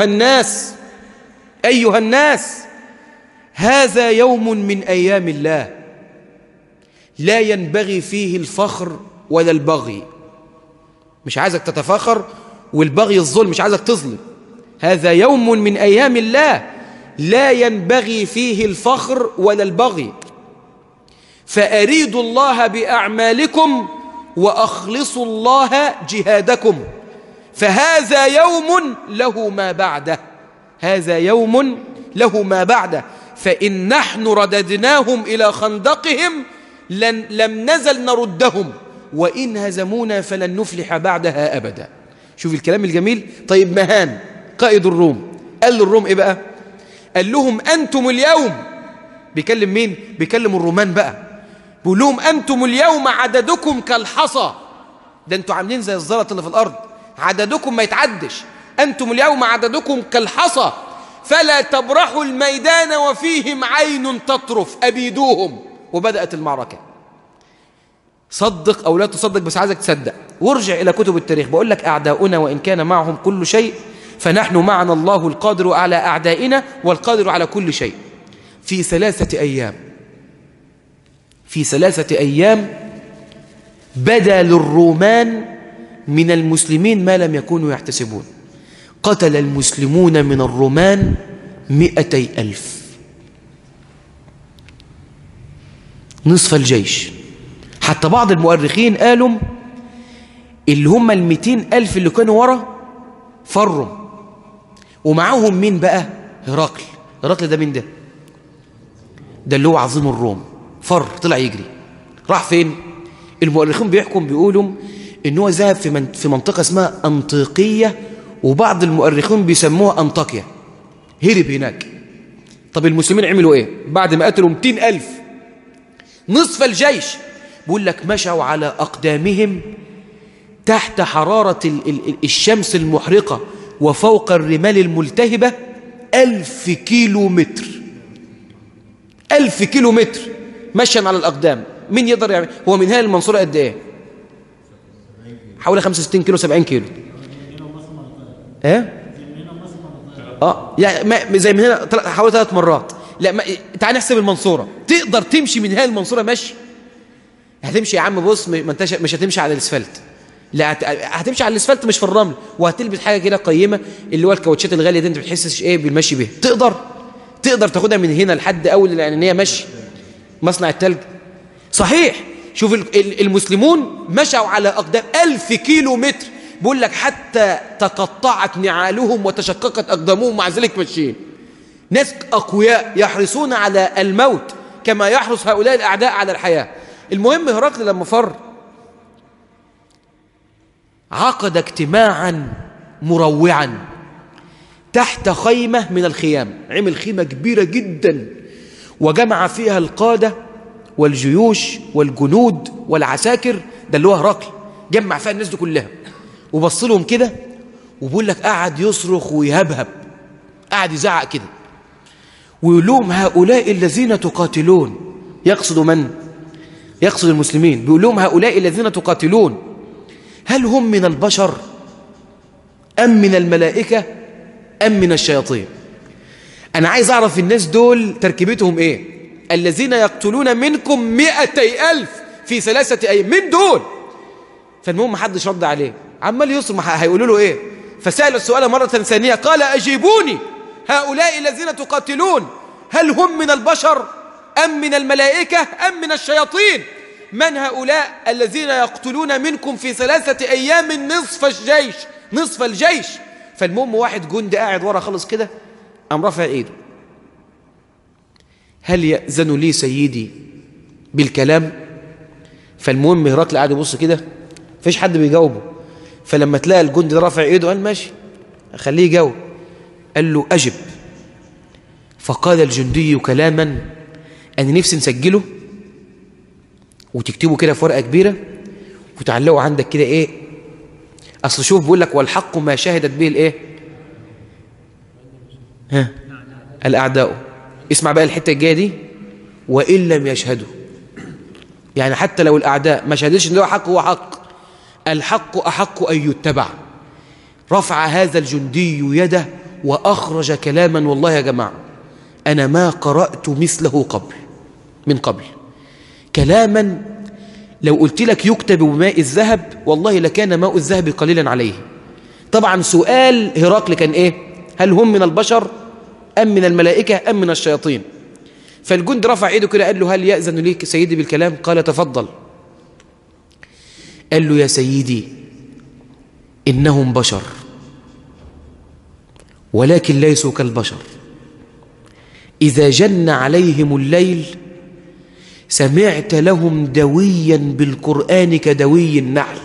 الناس هذا يوم من أيام الله لا ينبغي فيه الفخر ولا البغي. مش عايزك تتفاخر، والبغي الظلم، مش عايزك تظلم. هذا يوم من أيام الله لا ينبغي فيه الفخر ولا البغي، فأريدوا الله بأعمالكم وأخلصوا الله جهادكم، فهذا يوم له ما بعده. هذا يوم له ما بعده، فإن نحن رددناهم إلى خندقهم لم نزل نردهم، وإن هزمونا فلن نفلح بعدها أبدا. شوف الكلام الجميل. طيب مهان قائد الروم قال للروم إيه بقى؟ قال لهم أنتم اليوم، بيكلم مين؟ بيكلم الرومان بقى، بيقول لهم أنتم اليوم عددكم كالحصى، ده أنتم عاملين زي الزلط اللي في الأرض، عددكم ما يتعدش، أنتم اليوم عددكم كالحصى، فلا تبرحوا الميدان وفيهم عين تطرف، أبيدوهم. وبدأت المعركة. صدق أو لا تصدق، بس عايزك تصدق وارجع إلى كتب التاريخ. بقول لك أعداؤنا وإن كان معهم كل شيء فنحن معنا الله القادر على أعدائنا والقادر على كل شيء. في 3 أيام، في 3 أيام بدا للرومان من المسلمين ما لم يكونوا يحتسبون. قتل المسلمون من الرومان 200,000، نصف الجيش. حتى بعض المؤرخين قالوا اللي هم 200,000 اللي كانوا ورا فروا، ومعاهم مين بقى؟ هرقل. هرقل ده مين ده؟ ده اللي هو عظيم الروم. فر، طلع يجري. راح فين؟ المؤرخين بيقولوا ان هو ذهب في منطقة اسمها أنطاكية، وبعض المؤرخين بيسموها أنطاكيا. هرب هناك. طب المسلمين عملوا ايه بعد ما قتلوا 200,000 نصف الجيش؟ بيقول لك مشوا على أقدامهم تحت حرارة الشمس المحرقة وفوق الرمال الملتهبة 1000 كيلو متر. 1000 كيلو متر مشيا على الأقدام. مين يقدر يعمل؟ هو من هنا المنصورة قد ايه؟ حوالي 65 كيلو 70 كيلو. ايه؟ يعني زي من هنا حوالي 3 مرات. لا تعال نحسب المنصورة. تقدر تمشي من هنا المنصورة مشي؟ هتمشي يا عم، بص مش هتمشي على الاسفلت، لا هتمشي على الاسفلت مش في الرمل، وهتلبس حاجه كده قيمه اللي هو الكاوتشات الغاليه دي انت ما بتحسش ايه بالمشي بيها. تقدر تاخدها من هنا لحد اول العنانيه مشي مصنع التلج. صحيح. شوف المسلمون مشوا على اقدام 1000 كيلو متر. بقول لك حتى تقطعت نعالهم وتشققت اقدامهم، مع ذلك ماشيين. ناس اقوياء يحرصون على الموت كما يحرص هؤلاء الاعداء على الحياه. المهم هرقل لما فر عقد اجتماعا مروعا تحت خيمة من الخيام. عمل خيمة كبيرة جدا وجمع فيها القادة والجيوش والجنود والعساكر. ده اللي هو هرقل، جمع فيها الناس دي كلها وبص لهم كده، وبقول لك قعد يصرخ ويهبهب، قعد يزعق كده ويقول لهم هؤلاء الذين تقاتلون. يقصد من؟ يقصد المسلمين. بيقول لهم هؤلاء الذين تقاتلون هل هم من البشر أم من الملائكة أم من الشياطين؟ أنا عايز أعرف الناس دول تركيبتهم إيه؟ الذين يقتلون منكم 200,000 في 3 أيام، من دول؟ فالمهم محدش رد عليه، عمال يصرخ، هيقولوا له إيه؟ فسأل السؤال مرة ثانية قال أجيبوني، هؤلاء الذين تقاتلون هل هم من البشر أم من الملائكة أم من الشياطين؟ من هؤلاء الذين يقتلون منكم في 3 أيام نصف الجيش؟ فالمهم واحد جندي قاعد ورا خلص كده قام رافع ايده، هل يأذن لي سيدي بالكلام؟ فالمهم هرقل قاعد يبص كده مفيش حد بيجاوبه. فلما تلاقي الجندي ده رافع ايده قال ماشي خليه يجاوب. قال له أجب. فقال الجندي كلاما أنا نفسي نسجله وتكتبه كده في ورقة كبيرة وتعلقه عندك كده. ايه اصل شوف بيقول لك والحق ما شهدت به الايه الاعداء. اسمع بقى الحتة الجاية دي، وإن لم يشهدوا، يعني حتى لو الأعداء ما شهدش ان هو حق، هو حق، الحق أحق أن يتبع. رفع هذا الجندي يده وأخرج كلاما والله يا جماعة أنا ما قرأت مثله من قبل. كلاما لو قلت لك يكتب بماء الذهب والله لكان ماء الذهب قليلا عليه. طبعا سؤال هرقل كان ايه؟ هل هم من البشر أم من الملائكة أم من الشياطين؟ فالجند رفع ايده كده قال له هل يأذن ليك سيدي بالكلام؟ قال تفضل. قال له يا سيدي إنهم بشر ولكن ليسوا كالبشر، إذا جن عليهم الليل سمعت لهم دويا بالقرآن كدوي النحل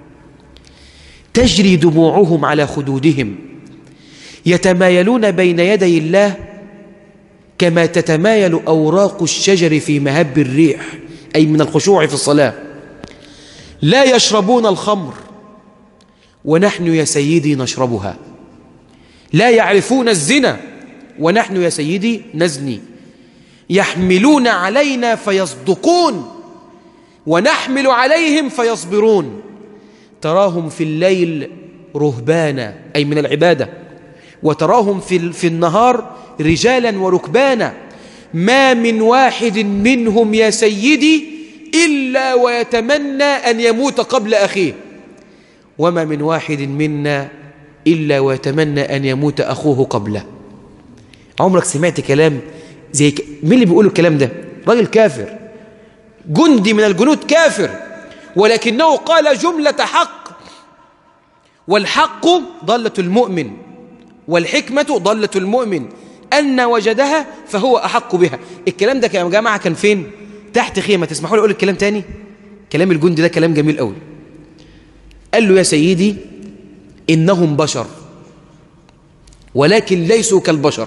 تجري دموعهم على خدودهم يتمايلون بين يدي الله كما تتمايل أوراق الشجر في مهب الريح، أي من الخشوع في الصلاة. لا يشربون الخمر ونحن يا سيدي نشربها، لا يعرفون الزنا ونحن يا سيدي نزني، يحملون علينا فيصدقون ونحمل عليهم فيصبرون، تراهم في الليل رهبانا أي من العبادة، وتراهم في النهار رجالا وركبانا، ما من واحد منهم يا سيدي إلا ويتمنى أن يموت قبل أخيه، وما من واحد منا إلا ويتمنى أن يموت أخوه قبله. عمرك سمعت كلام زي مين اللي بيقول الكلام ده؟ راجل كافر، جندي من الجنود كافر، ولكنه قال جملة حق، والحق ضلة المؤمن والحكمة ضلة المؤمن، أن وجدها فهو أحق بها. الكلام ده يا جماعة كان فين؟ تحت خيمة. تسمحوا لي أقول الكلام تاني؟ كلام الجندي ده كلام جميل قوي. قال له يا سيدي إنهم بشر ولكن ليسوا كالبشر.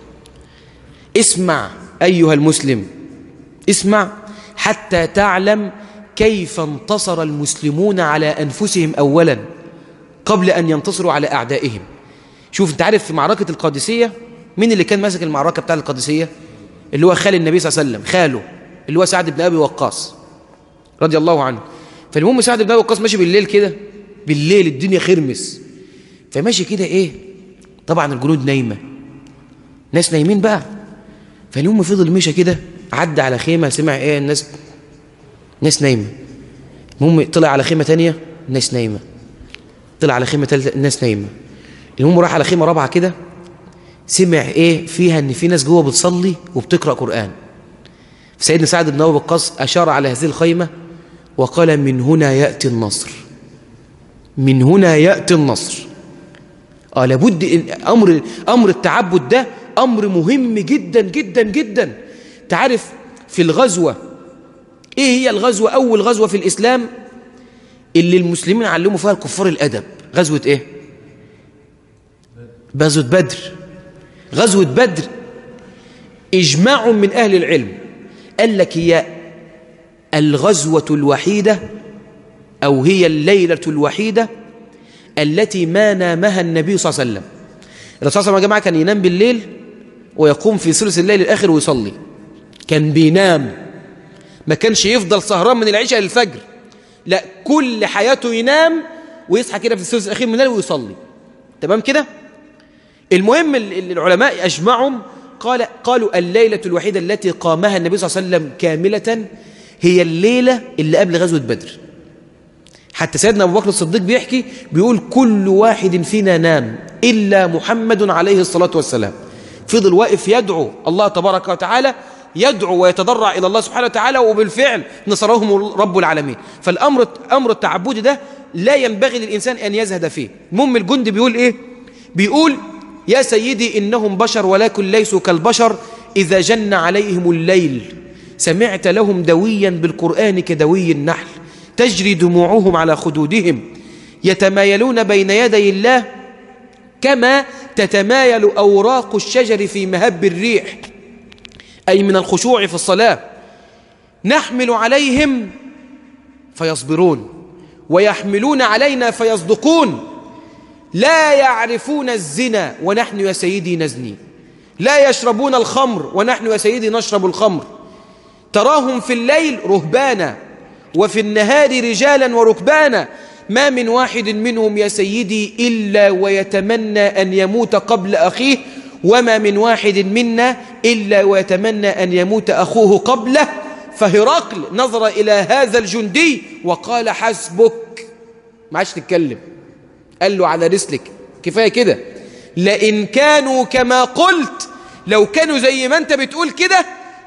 اسمع أيها المسلم، اسمع حتى تعلم كيف انتصر المسلمون على أنفسهم أولا قبل أن ينتصروا على أعدائهم. شوف انت عارف في معركة القادسية مين اللي كان ماسك المعركة بتاع القادسية؟ اللي هو خال النبي صلى الله عليه وسلم، خاله اللي هو سعد بن أبي وقاص رضي الله عنه. فالمهم سعد بن أبي وقاص ماشي بالليل كده، بالليل الدنيا خرمس، فماشي كده ايه، طبعا الجنود نايمة، ناس نايمين بقى. فاليوم فضل مشى كده، عدى على خيمة، سمع ايه ناس نايمة. المهم طلع على خيمة تانية، ناس نايمة، طلع على خيمة تالتة، ناس نايمة. المهم راح على خيمة رابعة كده، سمع ايه فيها ان في ناس جوه بتصلي وبتقرأ قرآن. سيدنا سعد بن أبي وقاص أشار على هذه الخيمة وقال من هنا يأتي النصر، من هنا يأتي النصر. لابد أمر التعبد ده أمر مهم جدا جدا جدا. تعرف في الغزوة إيه هي الغزوة؟ أول غزوة في الإسلام اللي المسلمين علموا فيها الكفار الأدب، غزوة إيه؟ غزوة بدر. غزوة بدر إجماع من أهل العلم قال لك هي الغزوة الوحيدة أو هي الليلة الوحيدة التي ما نامها النبي صلى الله عليه وسلم. الرسول صلى الله عليه وسلم يا جماعة كان ينام بالليل ويقوم في ثلث الليل الآخر ويصلي، كان بينام، ما كانش يفضل سهران من العشاء للفجر، لا كل حياته ينام ويصحى كده في الثلث الأخير من الليل ويصلي. تمام كده؟ المهم العلماء أجمعهم قالوا الليلة الوحيدة التي قامها النبي صلى الله عليه وسلم كاملة هي الليلة اللي قبل غزوة بدر. حتى سيدنا أبو بكر الصديق بيحكي بيقول كل واحد فينا نام إلا محمد عليه الصلاة والسلام. فضل واقف يدعو الله تبارك وتعالى، يدعو ويتضرع إلى الله سبحانه وتعالى، وبالفعل نصرهم رب العالمين. أمر التعبد ده لا ينبغي للإنسان أن يزهد فيه. المهم الجند بيقول إيه؟ بيقول يا سيدي إنهم بشر ولكن ليسوا كالبشر، إذا جن عليهم الليل سمعت لهم دويا بالقرآن كدوي النحل تجري دموعهم على خدودهم يتمايلون بين يدي الله كما تتمايل أوراق الشجر في مهب الريح، أي من الخشوع في الصلاة. نحمل عليهم فيصبرون ويحملون علينا فيصدقون، لا يعرفون الزنا ونحن يا سيدي نزني، لا يشربون الخمر ونحن يا سيدي نشرب الخمر، تراهم في الليل رهبانا وفي النهار رجالا وركبانا، ما من واحد منهم يا سيدي إلا ويتمنى أن يموت قبل أخيه، وما من واحد منا إلا ويتمنى أن يموت أخوه قبله. فهرقل نظر إلى هذا الجندي وقال حسبك، ما عادش تتكلم، قال له على رسلك، كفاية كده، لئن كانوا كما قلت، لو كانوا زي ما انت بتقول كده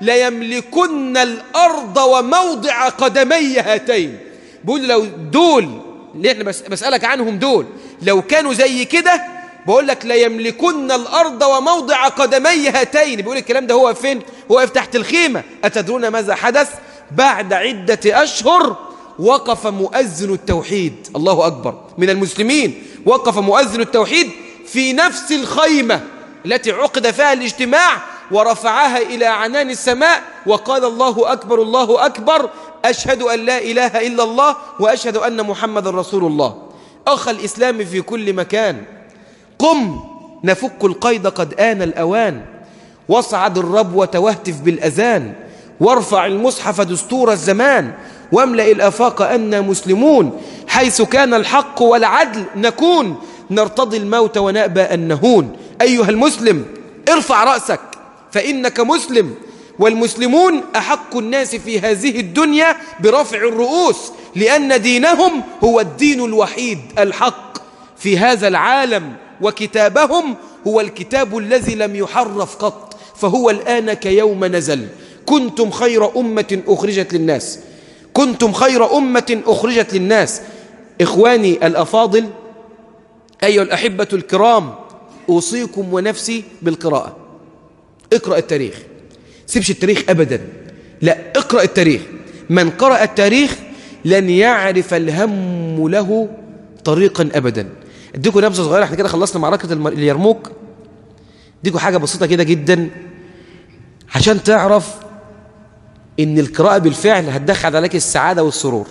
ليملكن الأرض وموضع قدمي هاتين. بقول لو دول اللي احنا بسألك عنهم دول لو كانوا زي كده، بقول لك ليملكن الأرض وموضع قدمي هاتين. بيقول الكلام ده هو فين؟ هو تحت الخيمة. أتدرون ماذا حدث؟ بعد عدة أشهر وقف مؤذن التوحيد، الله أكبر، من المسلمين وقف مؤذن التوحيد في نفس الخيمة التي عقد فيها الاجتماع ورفعها إلى عنان السماء وقال الله أكبر الله أكبر، أشهد أن لا إله إلا الله وأشهد أن محمد رسول الله. أخ الإسلام في كل مكان، قم نفك القيد قد آن الأوان، واصعد الربوة واهتف بالأذان، وارفع المصحف دستور الزمان، واملأ الآفاق أننا مسلمون، حيث كان الحق والعدل نكون، نرتضي الموت ونأبى أن نهون. أيها المسلم ارفع رأسك فإنك مسلم، والمسلمون أحق الناس في هذه الدنيا برفع الرؤوس، لأن دينهم هو الدين الوحيد الحق في هذا العالم، وكتابهم هو الكتاب الذي لم يحرف قط، فهو الآن كيوم نزل. كنتم خير أمة أخرجت للناس، كنتم خير أمة أخرجت للناس. إخواني الأفاضل، أيها الأحبة الكرام، أوصيكم ونفسي بالقراءة. اقرأ التاريخ، سيبش التاريخ أبدا، لا، اقرأ التاريخ. من قرأ التاريخ لن يعرف الهم له طريقا أبدا. اديكم نبذة صغيرة، احنا كده خلصنا معركة اليرموك. اديكم حاجة بسيطة كده جدا عشان تعرف ان القراءة بالفعل هتدخل عليك السعادة والسرور.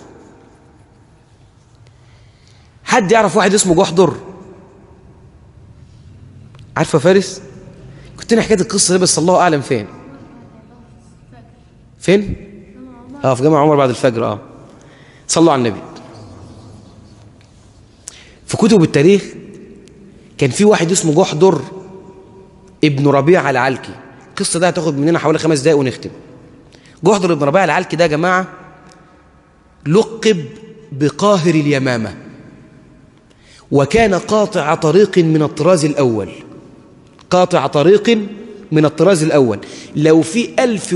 حد يعرف واحد اسمه جحدر؟ عارفه فارس؟ كنت انا حكيت القصة دي بس الله اعلم فين. فين؟ في جامع عمر بعد الفجر. صلوا على النبي. في كتب التاريخ كان في واحد اسمه جحدر ابن ربيعة العلكي. القصة ده هتاخد مننا حوالي 5 دقايق ونختم. جحدر ابن ربيعة العلكي ده يا جماعة لقب بقاهر اليمامة، وكان قاطع طريق من الطراز الأول. قاطع طريق من الطراز الأول. لو في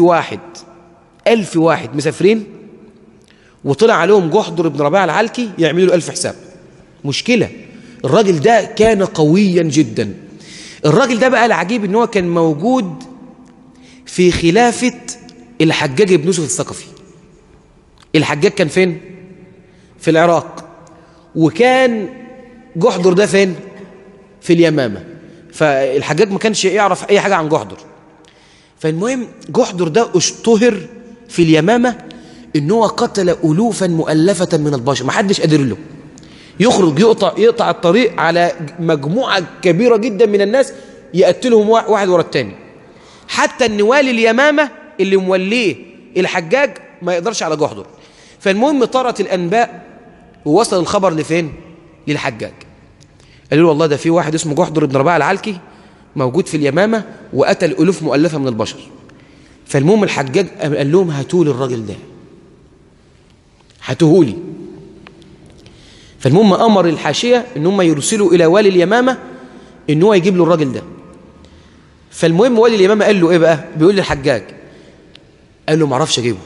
1000 واحد مسافرين وطلع عليهم جحدر ابن ربيعة العلكي يعملوا له 1000 حساب. مشكلة. الراجل ده كان قويا جدا. الراجل ده بقى العجيب ان هو كان موجود في خلافة الحجاج بن يوسف الثقفي. الحجاج كان فين؟ في العراق، وكان جحدر ده فين؟ في اليمامة. فالحجاج ما كانش يعرف اي حاجة عن جحدر. فالمهم جحدر ده اشتهر في اليمامة ان هو قتل ألوفا مؤلفة من البشر، ما حدش قادر له. يخرج يقطع الطريق على مجموعة كبيرة جدا من الناس، يقتلهم واحد ورا التاني. حتى النوال اليمامة اللي موليه الحجاج ما يقدرش على جحدر. فالمهم طارت الأنباء ووصل الخبر لفين؟ للحجاج. قالوا له والله ده في واحد اسمه جحدر بن ربيعة العلكي موجود في اليمامة وقتل ألوف مؤلفة من البشر. فالمهم الحجاج قال لهم هاتولي الراجل ده، هاتوهولي. فالمهم أمر الحاشية إن هم يرسلوا إلى والي اليمامة إن هو يجيب له الراجل ده. فالمهم والي اليمامة قال له إيه بقى؟ بيقول للحجاج، قال له ما اعرفش أجيبه.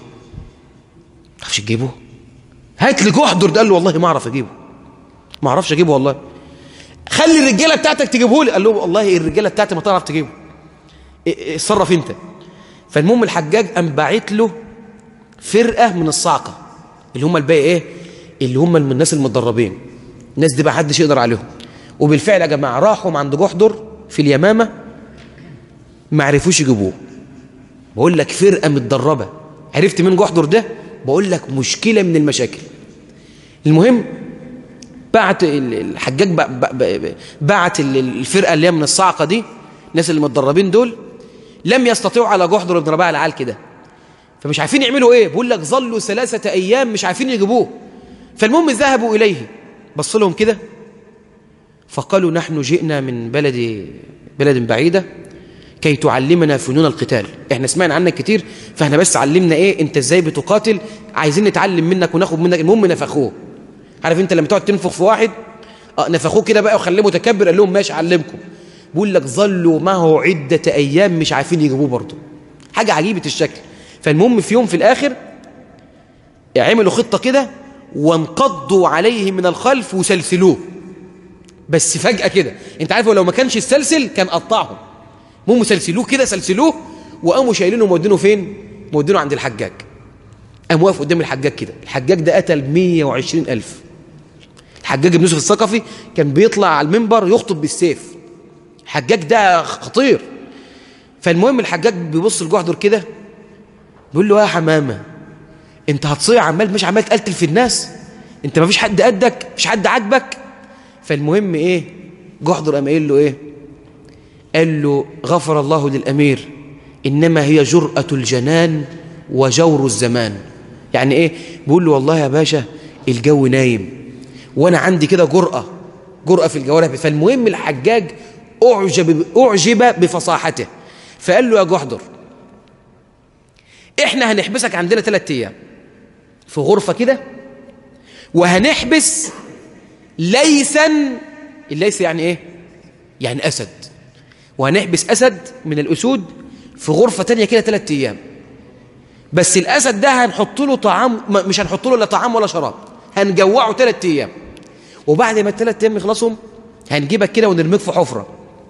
ما اعرفش تجيبه؟ هات لي جحدر ده. قال له والله ما أعرف أجيبه، ما اعرفش أجيبه والله. خلي الرجالة بتاعتك تجيبه لي. قال له والله الرجالة بتاعتي ما تعرف تجيبه، اتصرف أنت. فالمهم الحجاج قام باعت له فرقة من الصاعقة اللي هم الباقي إيه؟ اللي هم من الناس المتدربين. الناس دي بقى حدش يقدر عليهم. وبالفعل يا جماعة راحوا عند جحدر في اليمامة ما عرفوش يجيبوه. بقول لك فرقة متدربة. عرفت مين جحدر ده؟ بقول لك مشكلة من المشاكل. المهم بعت الحجاج بعت الفرقة اللي هي من الصاعقة دي، الناس اللي متدربين دول، لم يستطيعوا على جحدر بن ربيعة العلكي ده. فمش عارفين يعملوا ايه. بقول لك ظلوا 3 أيام مش عارفين يجيبوه. فالمهم ذهبوا إليه، بص لهم كده فقالوا نحن جئنا من بلد بعيدة كي تعلمنا فنون القتال. احنا سمعنا عنك كتير، فاحنا بس علمنا ايه انت ازاي بتقاتل، عايزين نتعلم منك وناخد منك. المهم نفخوه. عارف انت لما تقعد تنفخ في واحد، نفخوه كده بقى وخليه متكبر. قال لهم ماشي اعلمكم. بقول لك ظلوا معه عدة أيام مش عارفين يجيبوه برضه. حاجة عجيبة الشكل. فالمهم في يوم في الآخر عملوا خطة كده وانقضوا عليه من الخلف وسلسلوه. بس فجأة كده انت عارف لو ما كانش السلسل كان قطعهم. المهم سلسلوه كده، سلسلوه وقاموا شايلينه ومودينه فين؟ مودينه عند الحجاج. قام واقف قدام الحجاج كده. الحجاج ده قتل 120,000. الحجاج بن يوسف الثقفي كان بيطلع على المنبر يخطب بالسيف. الحجاج ده خطير. فالمهم الحجاج بيبص لجحدر كده بيقول له يا حمامة انت هتصيع عمال مش عمال تقتل في الناس؟ انت ما فيش حد قدك؟ مش حد عاجبك؟ فالمهم ايه جحدر قام قايل له ايه؟ قال له غفر الله للأمير إنما هي جرأة الجنان وجور الزمان. يعني ايه؟ بيقول له والله يا باشا الجو نايم وانا عندي كده جرأة في الجوارح. فالمهم الحجاج أعجب بفصاحته، فقال له يا جحدر احنا هنحبسك عندنا 3 أيام في غرفة كده، وهنحبس ليثا. الليث يعني ايه؟ يعني أسد. وهنحبس أسد من الأسود في غرفة تانية كده 3 أيام. بس الأسد ده هنحط له طعام، مش هنحط له لا طعام ولا شراب، هنجوعه 3 أيام. وبعد ما ال3 أيام يخلصهم هنجيبك كده ونرميك في حفرة،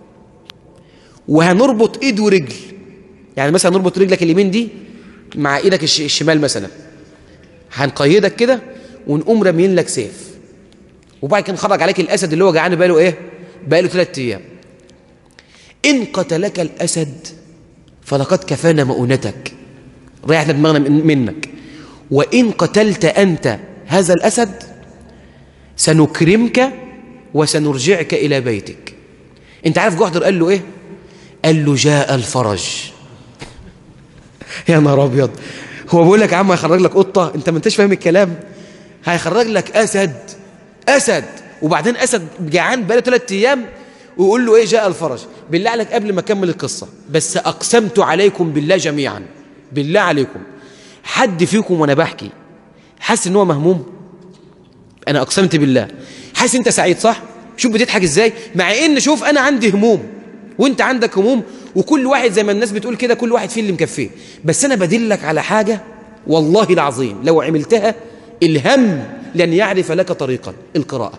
وهنربط ايد ورجل. يعني مثلا نربط رجلك اليمين دي مع ايدك الشمال مثلا، هنقيدك كده ونقوم راميين لك سيف، وبعد كده نخرج عليك الاسد اللي هو جعان بقاله ايه؟ بقاله 3 ايام. ان قتلك الاسد فلقد كفانا مؤونتك، ريحنا دماغنا منك. وان قتلت انت هذا الاسد سنكرمك وسنرجعك الى بيتك. انت عارف جحدر قال له ايه؟ قال له جاء الفرج. يا نهار ابيض، هو بيقول لك يا عم هيخرج لك قطه؟ انت ما انتش فاهم الكلام. هيخرج لك اسد، وبعدين اسد جعان بقاله 3 ايام ويقول له ايه؟ جاء الفرج. بالله عليك قبل ما اكمل القصه بس اقسمت عليكم بالله جميعا، بالله عليكم حد فيكم وانا بحكي حاسس ان هو مهموم؟ انا اقسمت بالله. حاسس انت سعيد صح؟ شوف بتضحك ازاي، مع ان شوف انا عندي هموم وانت عندك هموم، وكل واحد زي ما الناس بتقول كده كل واحد فيه اللي مكفيه. بس انا بدلك على حاجه والله العظيم لو عملتها الهم لن يعرف لك طريقا. القراءه.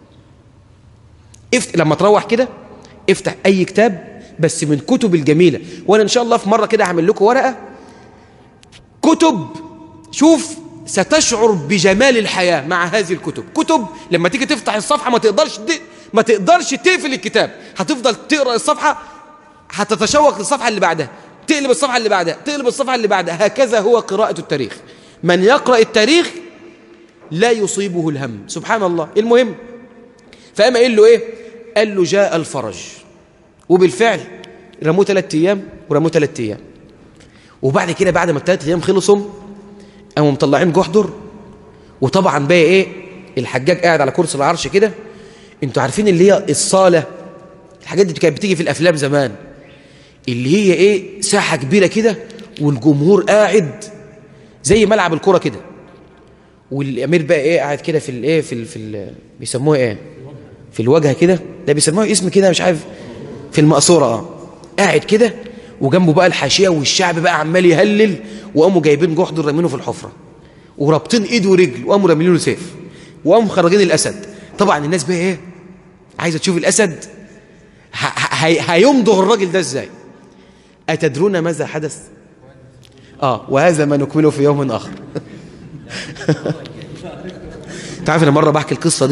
لما تروح كده افتح اي كتاب بس من كتب الجميله، وانا ان شاء الله في مره كده هعمل لكم ورقه كتب. شوف ستشعر بجمال الحياه مع هذه الكتب. كتب لما تيجي تفتح الصفحه ما تقدرش تقفل الكتاب، هتفضل تقرا الصفحه، هتتشوق للصفحه اللي بعدها، تقلب الصفحه اللي بعدها، تقلب الصفحه اللي بعدها. هكذا هو قراءه التاريخ. من يقرا التاريخ لا يصيبه الهم. سبحان الله. المهم فقام قال له ايه؟ قال له جاء الفرج. وبالفعل رموه 3 ايام ورموه 3 ايام. وبعد كده بعد ما ال3 ايام خلصوا قاموا مطلعين جحدر. وطبعا بقى ايه؟ الحجاج قاعد على كرسي العرش كده. انتوا عارفين اللي هي الصاله، الحاجات دي كانت بتيجي في الافلام زمان، اللي هي ايه؟ ساحه كبيره كده والجمهور قاعد زي ملعب الكره كده، والامير بقى ايه؟ قاعد كده في الايه في بيسموها ايه؟ في الواجهه كده، ده بيسموها اسم كده مش عارف، في المقصوره. قاعد كده وجنبه بقى الحاشيه والشعب بقى عمال يهلل. وقاموا جايبين جحدر رامينه في الحفره ورابطين ايده ورجل، وقاموا رامينه سيف، وقاموا خرجين الاسد. طبعا الناس بقى ايه؟ عايزه تشوف الاسد هيمضغ الراجل ده ازاي. اتدرون ماذا حدث؟ وهذا ما نكمله في يوم اخر. تعرف انا مره بحكي القصه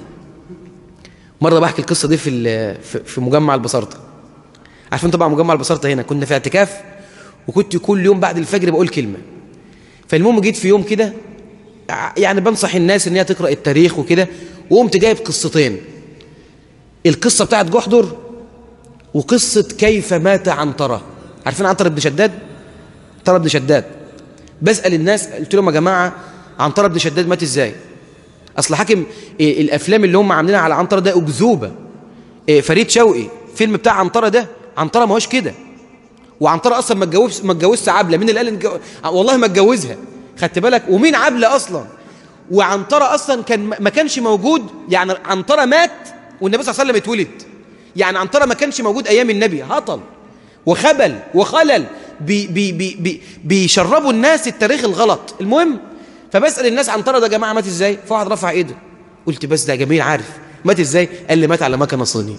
دي في مجمع البسارطه. عارفين طبعا مجمع البسارطه هنا كنا في اعتكاف، وكنت كل يوم بعد الفجر بقول كلمه. فالمهم جيت في يوم كده يعني بنصح الناس ان هي تقرا التاريخ وكده، وقمت جايب قصتين: القصه بتاعت جحدر وقصه كيف مات عنتره. عارفين عنتره بن شداد؟ عنتره بن شداد. بسال الناس قلت لهم يا جماعه عنتره بن شداد مات ازاي؟ اصل حاكم الافلام اللي هم عاملينها على عنتره ده اكذوبه. فريد شوقي فيلم بتاع عنتره ده، عنتره ما هوش كده. وعنتره اصلا ما اتجوزش عبله. مين اللي قال والله ما اتجوزها؟ خدت بالك؟ ومين عبله اصلا؟ وعنتره اصلا ما كانش موجود. يعني عنتره مات والنبي صلى الله عليه وسلم اتولد. يعني عنتره ما كانش موجود ايام النبي. هطل وخبل وخلل بيشربوا الناس التاريخ الغلط. المهم فبسال الناس عنتره ده يا جماعه مات ازاي؟ فواحد رفع ايده، قلت بس ده جميل عارف مات ازاي. قال لي مات على مكنه صيني.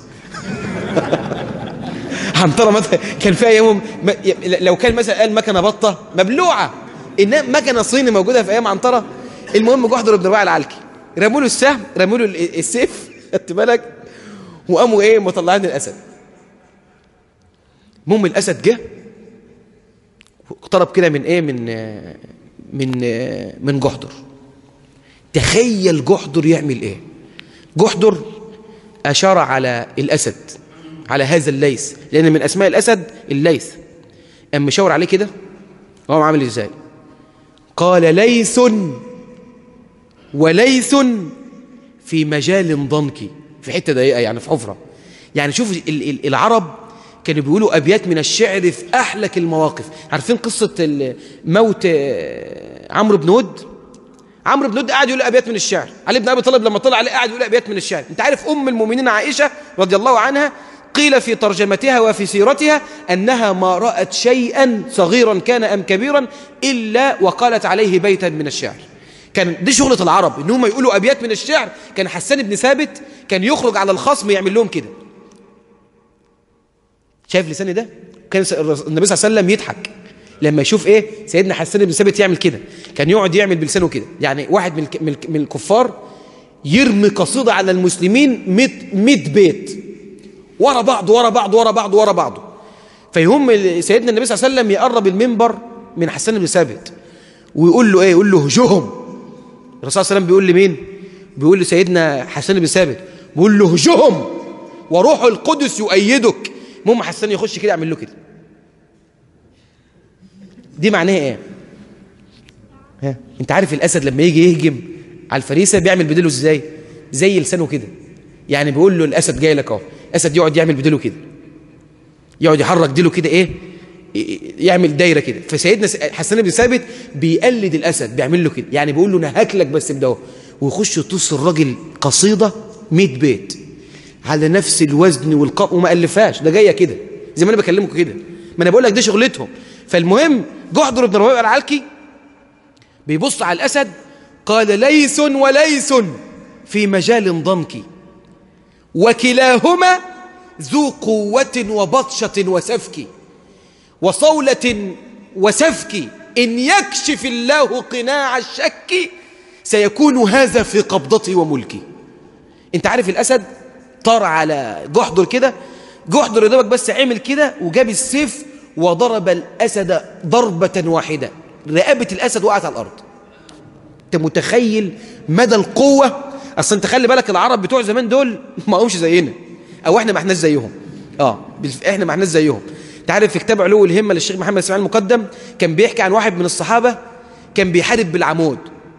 عنتره مات كان فيها يوم لو كان مثلا قال مكنه بطه مبلوعه إن مكنة صيني موجودة في أيام عنترة. المهم جحدر بن ربيعة العلكي رموا له السهم، رموا له السيف، خدت بالك، وقاموا إيه مطلعين الأسد. المهم الأسد جه اقترب كده من إيه من جحدر. تخيل جحدر يعمل إيه. جحدر أشار على الأسد، على هذا الليث، لأن من أسماء الأسد الليث. أما مشاور عليه كده هو عامل إزاي؟ قال ليث وليث في مجال ضنك، في حتة ضيقة يعني في حفرة. يعني شوف العرب كانوا بيقولوا أبيات من الشعر في أحلك المواقف. عارفين قصة موت عمرو بن ود؟ عمرو بن ود قاعد يقول أبيات من الشعر. علي بن أبي طالب لما طلع عليه قاعد يقول أبيات من الشعر. أنت عارف أم المؤمنين عائشة رضي الله عنها قيل في ترجمتها وفي سيرتها أنها ما رأت شيئا صغيرا كان أم كبيرا إلا وقالت عليه بيتا من الشعر. كان دي شغلة العرب إن هم يقولوا أبيات من الشعر. كان حسان بن ثابت كان يخرج على الخصم يعمل لهم كده. شايف لساني ده؟ كان النبي صلى الله عليه وسلم يضحك لما يشوف إيه سيدنا حسان بن ثابت يعمل كده. كان يقعد يعمل بلسانه كده. يعني واحد من الكفار يرمي قصيدة على المسلمين 100 بيت ورا بعض ورا بعض ورا بعض ورا بعض. فيهم سيدنا النبي صلى الله عليه وسلم يقرب المنبر من حسان بن ثابت ويقول له ايه؟ يقول له هجوهم. الرسول صلى الله عليه وسلم بيقول لمين؟ بيقول لسيدنا حسان بن ثابت، بيقول له هجوهم وروح القدس يؤيدك. المهم حسان يخش كده يعمل له كده. دي معناها ايه؟ ها انت عارف الاسد لما يجي يهجم على الفريسه بيعمل بديله ازاي؟ زي لسانه كده. يعني بيقول له الاسد جاي لك اهو. الاسد يقعد يعمل بديله كده، يقعد يحرك ديله كده ايه، يعمل دايره كده. فسيدنا حسان بن ثابت بيقلد الاسد بيعمل له كده. يعني بيقول له انا هاكلك بس بده، ويخش يطص الراجل قصيده 100 بيت على نفس الوزن والقاف وما الفهاش. ده جايه كده زي ما انا بكلمكم كده. ما انا بقول لك دي شغلتهم. فالمهم جحدر بن ربيعة العلكي بيبص على الاسد قال ليث وليث في مجال ضنك وكلاهما ذو قوة وبطشة وسفك وصولة وسفك إن يكشف الله قناع الشك سيكون هذا في قبضتي وملكي. انت عارف الأسد طار على جحدر كده. جحدر يدوبك بس عمل كده وجاب السيف وضرب الأسد ضربة واحدة. رقبة الأسد وقعت على الأرض. انت متخيل مدى القوة؟ اصل انت خلي بالك العرب بتوع زمان دول ما همش زينا، او احنا ما احناش زيهم. احنا ما احناش زيهم. انت عارف في كتاب علو الهمة للشيخ محمد اسماعيل المقدم كان بيحكي عن واحد من الصحابة كان بيحارب بالعمود.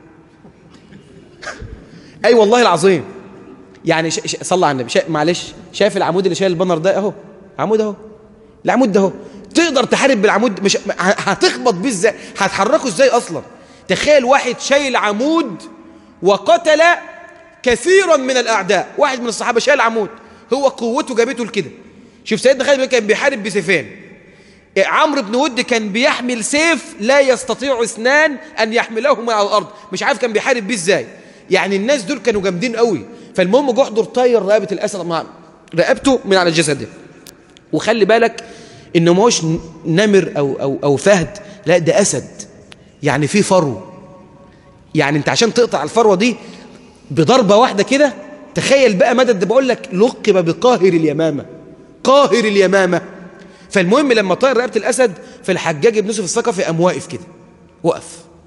اي والله العظيم. يعني صلى على النبي. معلش، شايف العمود اللي شايل البنر ده اهو؟ عمود اهو. العمود ده اهو تقدر تحارب بالعمود؟ مش هتخبط بيه ازاي؟ هتحركه ازاي اصلا؟ تخيل واحد شايل عمود وقتل كثيرا من الأعداء. واحد من الصحابة شايل عمود، هو قوته جابته لكده. شوف سيدنا خالد كان بيحارب بسيفين. عمرو بن ود كان بيحمل سيف لا يستطيع اثنان أن يحملهما على الأرض. مش عارف كان بيحارب بيه ازاي. يعني الناس دول كانوا جامدين قوي. فالمهم جحدر طير رقبة الأسد مع رقبته من على الجسد ده. وخلي بالك إنه ما هوش نمر أو فهد، لا ده أسد. يعني في فرو. يعني انت عشان تقطع الفروة دي بضربة واحدة كده، تخيل بقى مدى. ده بقول لك لقب بقاهر اليمامة، قاهر اليمامة. فالمهم لما طير رقبة الأسد فالحجاج بن يوسف الثقفي قام واقف كده، وقف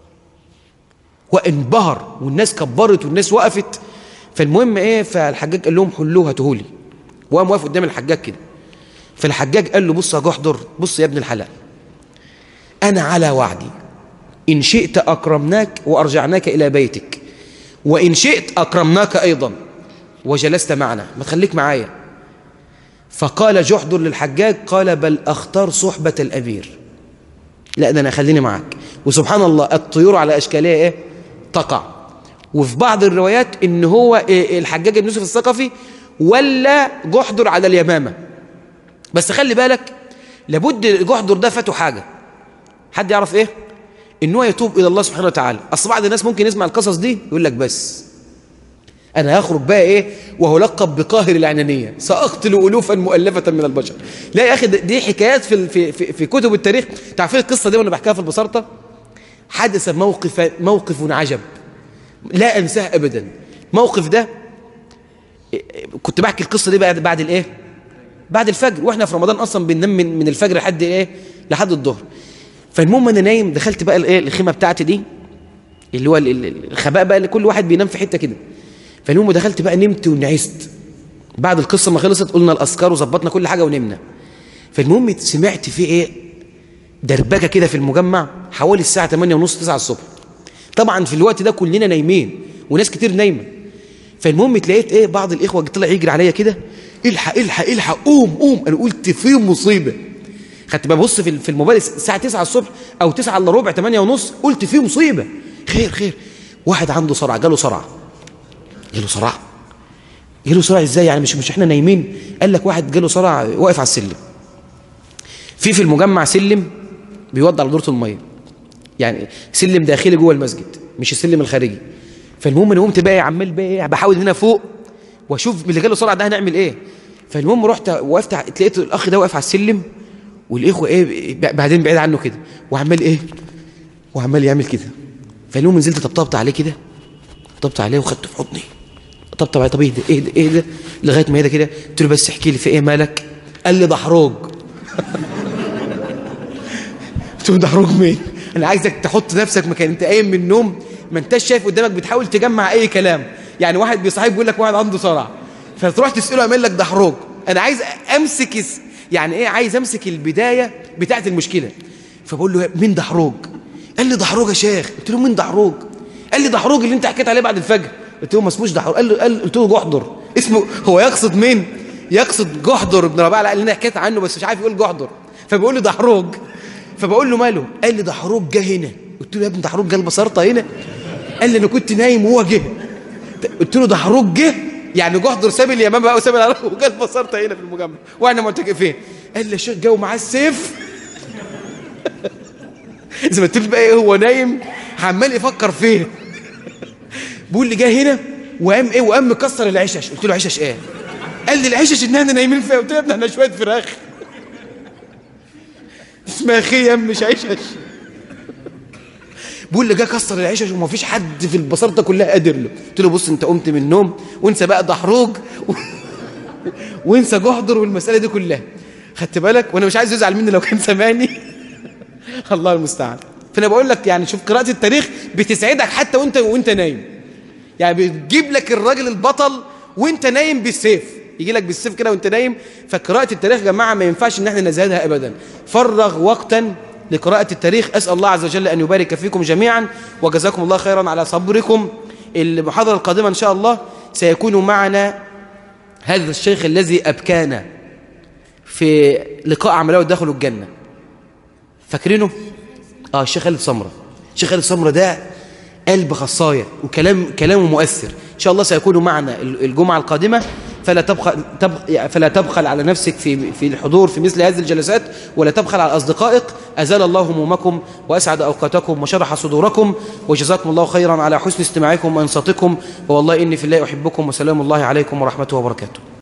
وانبهر والناس كبرت والناس وقفت. فالمهم ايه، فالحجاج قال لهم حلوه هاتهولي، وقام واقف قدام الحجاج كده. فالحجاج قال له بص يا جحدر، بص يا ابن الحلال، أنا على وعدي إن شئت أكرمناك وأرجعناك إلى بيتك، وإن شئت أكرمناك أيضا وجلست معنا، ما تخليك معايا. فقال جحدر للحجاج قال بل أختار صحبة الأمير. لا ده أنا خليني معك. وسبحان الله الطيور على أشكالها إيه؟ تقع. وفي بعض الروايات إن هو الحجاج بن يوسف الثقفي ولا جحدر على اليمامة. بس خلي بالك لابد جحدر ده فاته حاجة. حد يعرف إيه؟ إن هو يتوب إلى الله سبحانه وتعالى. أصل بعض الناس ممكن يسمع القصص دي يقول لك بس أنا هخرج بقى إيه وهو لقب بقاهر العنانية، سأقتل ألوفا مؤلفة من البشر. لا يا أخي دي حكايات في كتب التاريخ. تعرفين القصة دي وأنا بحكيها في البسارطة؟ حدث موقف عجب لا أنساه أبدا. الموقف ده كنت بحكي القصة دي بعد الإيه؟ بعد الفجر، وإحنا في رمضان أصلا بننام من الفجر لحد إيه؟ لحد الظهر. فالمهم أنا نايم، دخلت بقى الإيه؟ الخيمة بتاعتي دي اللي هو الخباء بقى اللي كل واحد بينام في حتة كده. فالمهم دخلت بقى نمت ونعست. بعد القصة ما خلصت قلنا الأذكار وظبطنا كل حاجة ونمنا. فالمهم سمعت في إيه؟ دربكة كده في المجمع حوالي الساعة 8:30 9 الصبح. طبعا في الوقت ده كلنا نايمين وناس كتير نايمة. فالمهم تلاقيت ايه بعض الاخوه طلع يجري عليا كده، الحق الحق الحق قوم. انا قلت في مصيبه. خدت ببص في الموبايل الساعه 9 الصبح او 9 الا ربع 8:30، قلت في مصيبه. خير واحد عنده صرع، جاله صرع ازاي يعني؟ مش احنا نايمين؟ قال لك واحد جاله صرع واقف على السلم. في المجمع سلم بيوضع على دورة الميه، يعني سلم داخلي جوه المسجد مش السلم الخارجي. فالمهم انا قمت بقى عمال بقى بحاول هنا فوق واشوف اللي جاله صرع ده هنعمل ايه. فالمهم رحت وقفت، لقيت الاخ ده واقف على السلم والاخوه ايه بعدين بعيد عنه كده وعمال يعمل كده. فالمهم نزلت طبطبت عليه كده، طبطبت عليه وخدته في حضني، طبطب عليه. طب ايه ده لغايه ما ايه ده كده. قلت له بس احكي لي في ايه مالك؟ قال لي دحروج. قلت له دحروج مين؟ انا عايزك تحط نفسك مكان انت قايم من النوم ما انتش شايف قدامك، بتحاول تجمع اي كلام. يعني واحد بيصحيك بيقول لك واحد عنده صرع، فتروح تساله يعمل لك دحروج. انا عايز امسك يعني ايه، عايز امسك البدايه بتاعه المشكله. فبقول له مين دحروج؟ قال لي دحروج يا شيخ. قلت له مين دحروج؟ قال لي دحروج اللي انت حكيت عليه بعد الفجر. قلت له ما اسموش دحروج. قلت له جحدر اسمه. هو يقصد مين؟ يقصد جحدر بن ربيعه اللي انا حكيت عنه بس مش عارف يقول جحدر، فبيقول لي دحروج. فبقول له ماله؟ قال لي دحروج جه هنا. قلت له يا ابني دحروج جه البصارطه هنا؟ قال لي انا كنت نايم وهو جه. قلت له دحروج جه يعني جحدر ساب اليمامه بقى وساب العراق وجه البصارطه هنا في المجمع واحنا معتكفين. قال لي يا شيخ جو معاه السيف. زي ما تقول بقى ايه، هو نايم عمال يفكر فيه. بيقول لي جه هنا وقام مكسر العشش. قلت له عشش ايه؟ قال لي العشش ان احنا نايمين فيها. قلت له يا ابني احنا شويه فراخ اسمها خيم مش عشش. بيقول لي جه كسر العشش وما فيش حد في البصارطه كلها قادر له. قلت له بص انت قمت من النوم وانسى بقى دحروج وانسى جحدر والمساله دي كلها. خدت بالك؟ وانا مش عايز يزعل مني لو كان سامعني. الله المستعان. فانا بقول لك يعني شوف قراءه التاريخ بتسعدك حتى وانت نايم. يعني بتجيب لك الراجل البطل وانت نايم بالسيف، يجي لك بالسيف كده وانت نايم. فقراءه التاريخ يا جماعه ما ينفعش ان احنا نزهدها ابدا. فرغ وقتا لقراءة التاريخ. أسأل الله عز وجل أن يبارك فيكم جميعا وجزاكم الله خيرا على صبركم. المحاضرة القادمة إن شاء الله سيكون معنا هذا الشيخ الذي أبكانا في لقاء عملاء ودخلوا الجنة. فاكرينه؟ الشيخ خالد سمرة. الشيخ خالد سمرة ده قلب خصاية وكلامه مؤثر. إن شاء الله سيكون معنا الجمعة القادمة. فلا تبخل على نفسك في الحضور في مثل هذه الجلسات، ولا تبخل على أصدقائك. أزال الله همومكم وأسعد أوقاتكم وشرح صدوركم، وجزاكم الله خيرا على حسن استماعكم وإنصاتكم، والله إني في الله أحبكم، وسلام الله عليكم ورحمته وبركاته.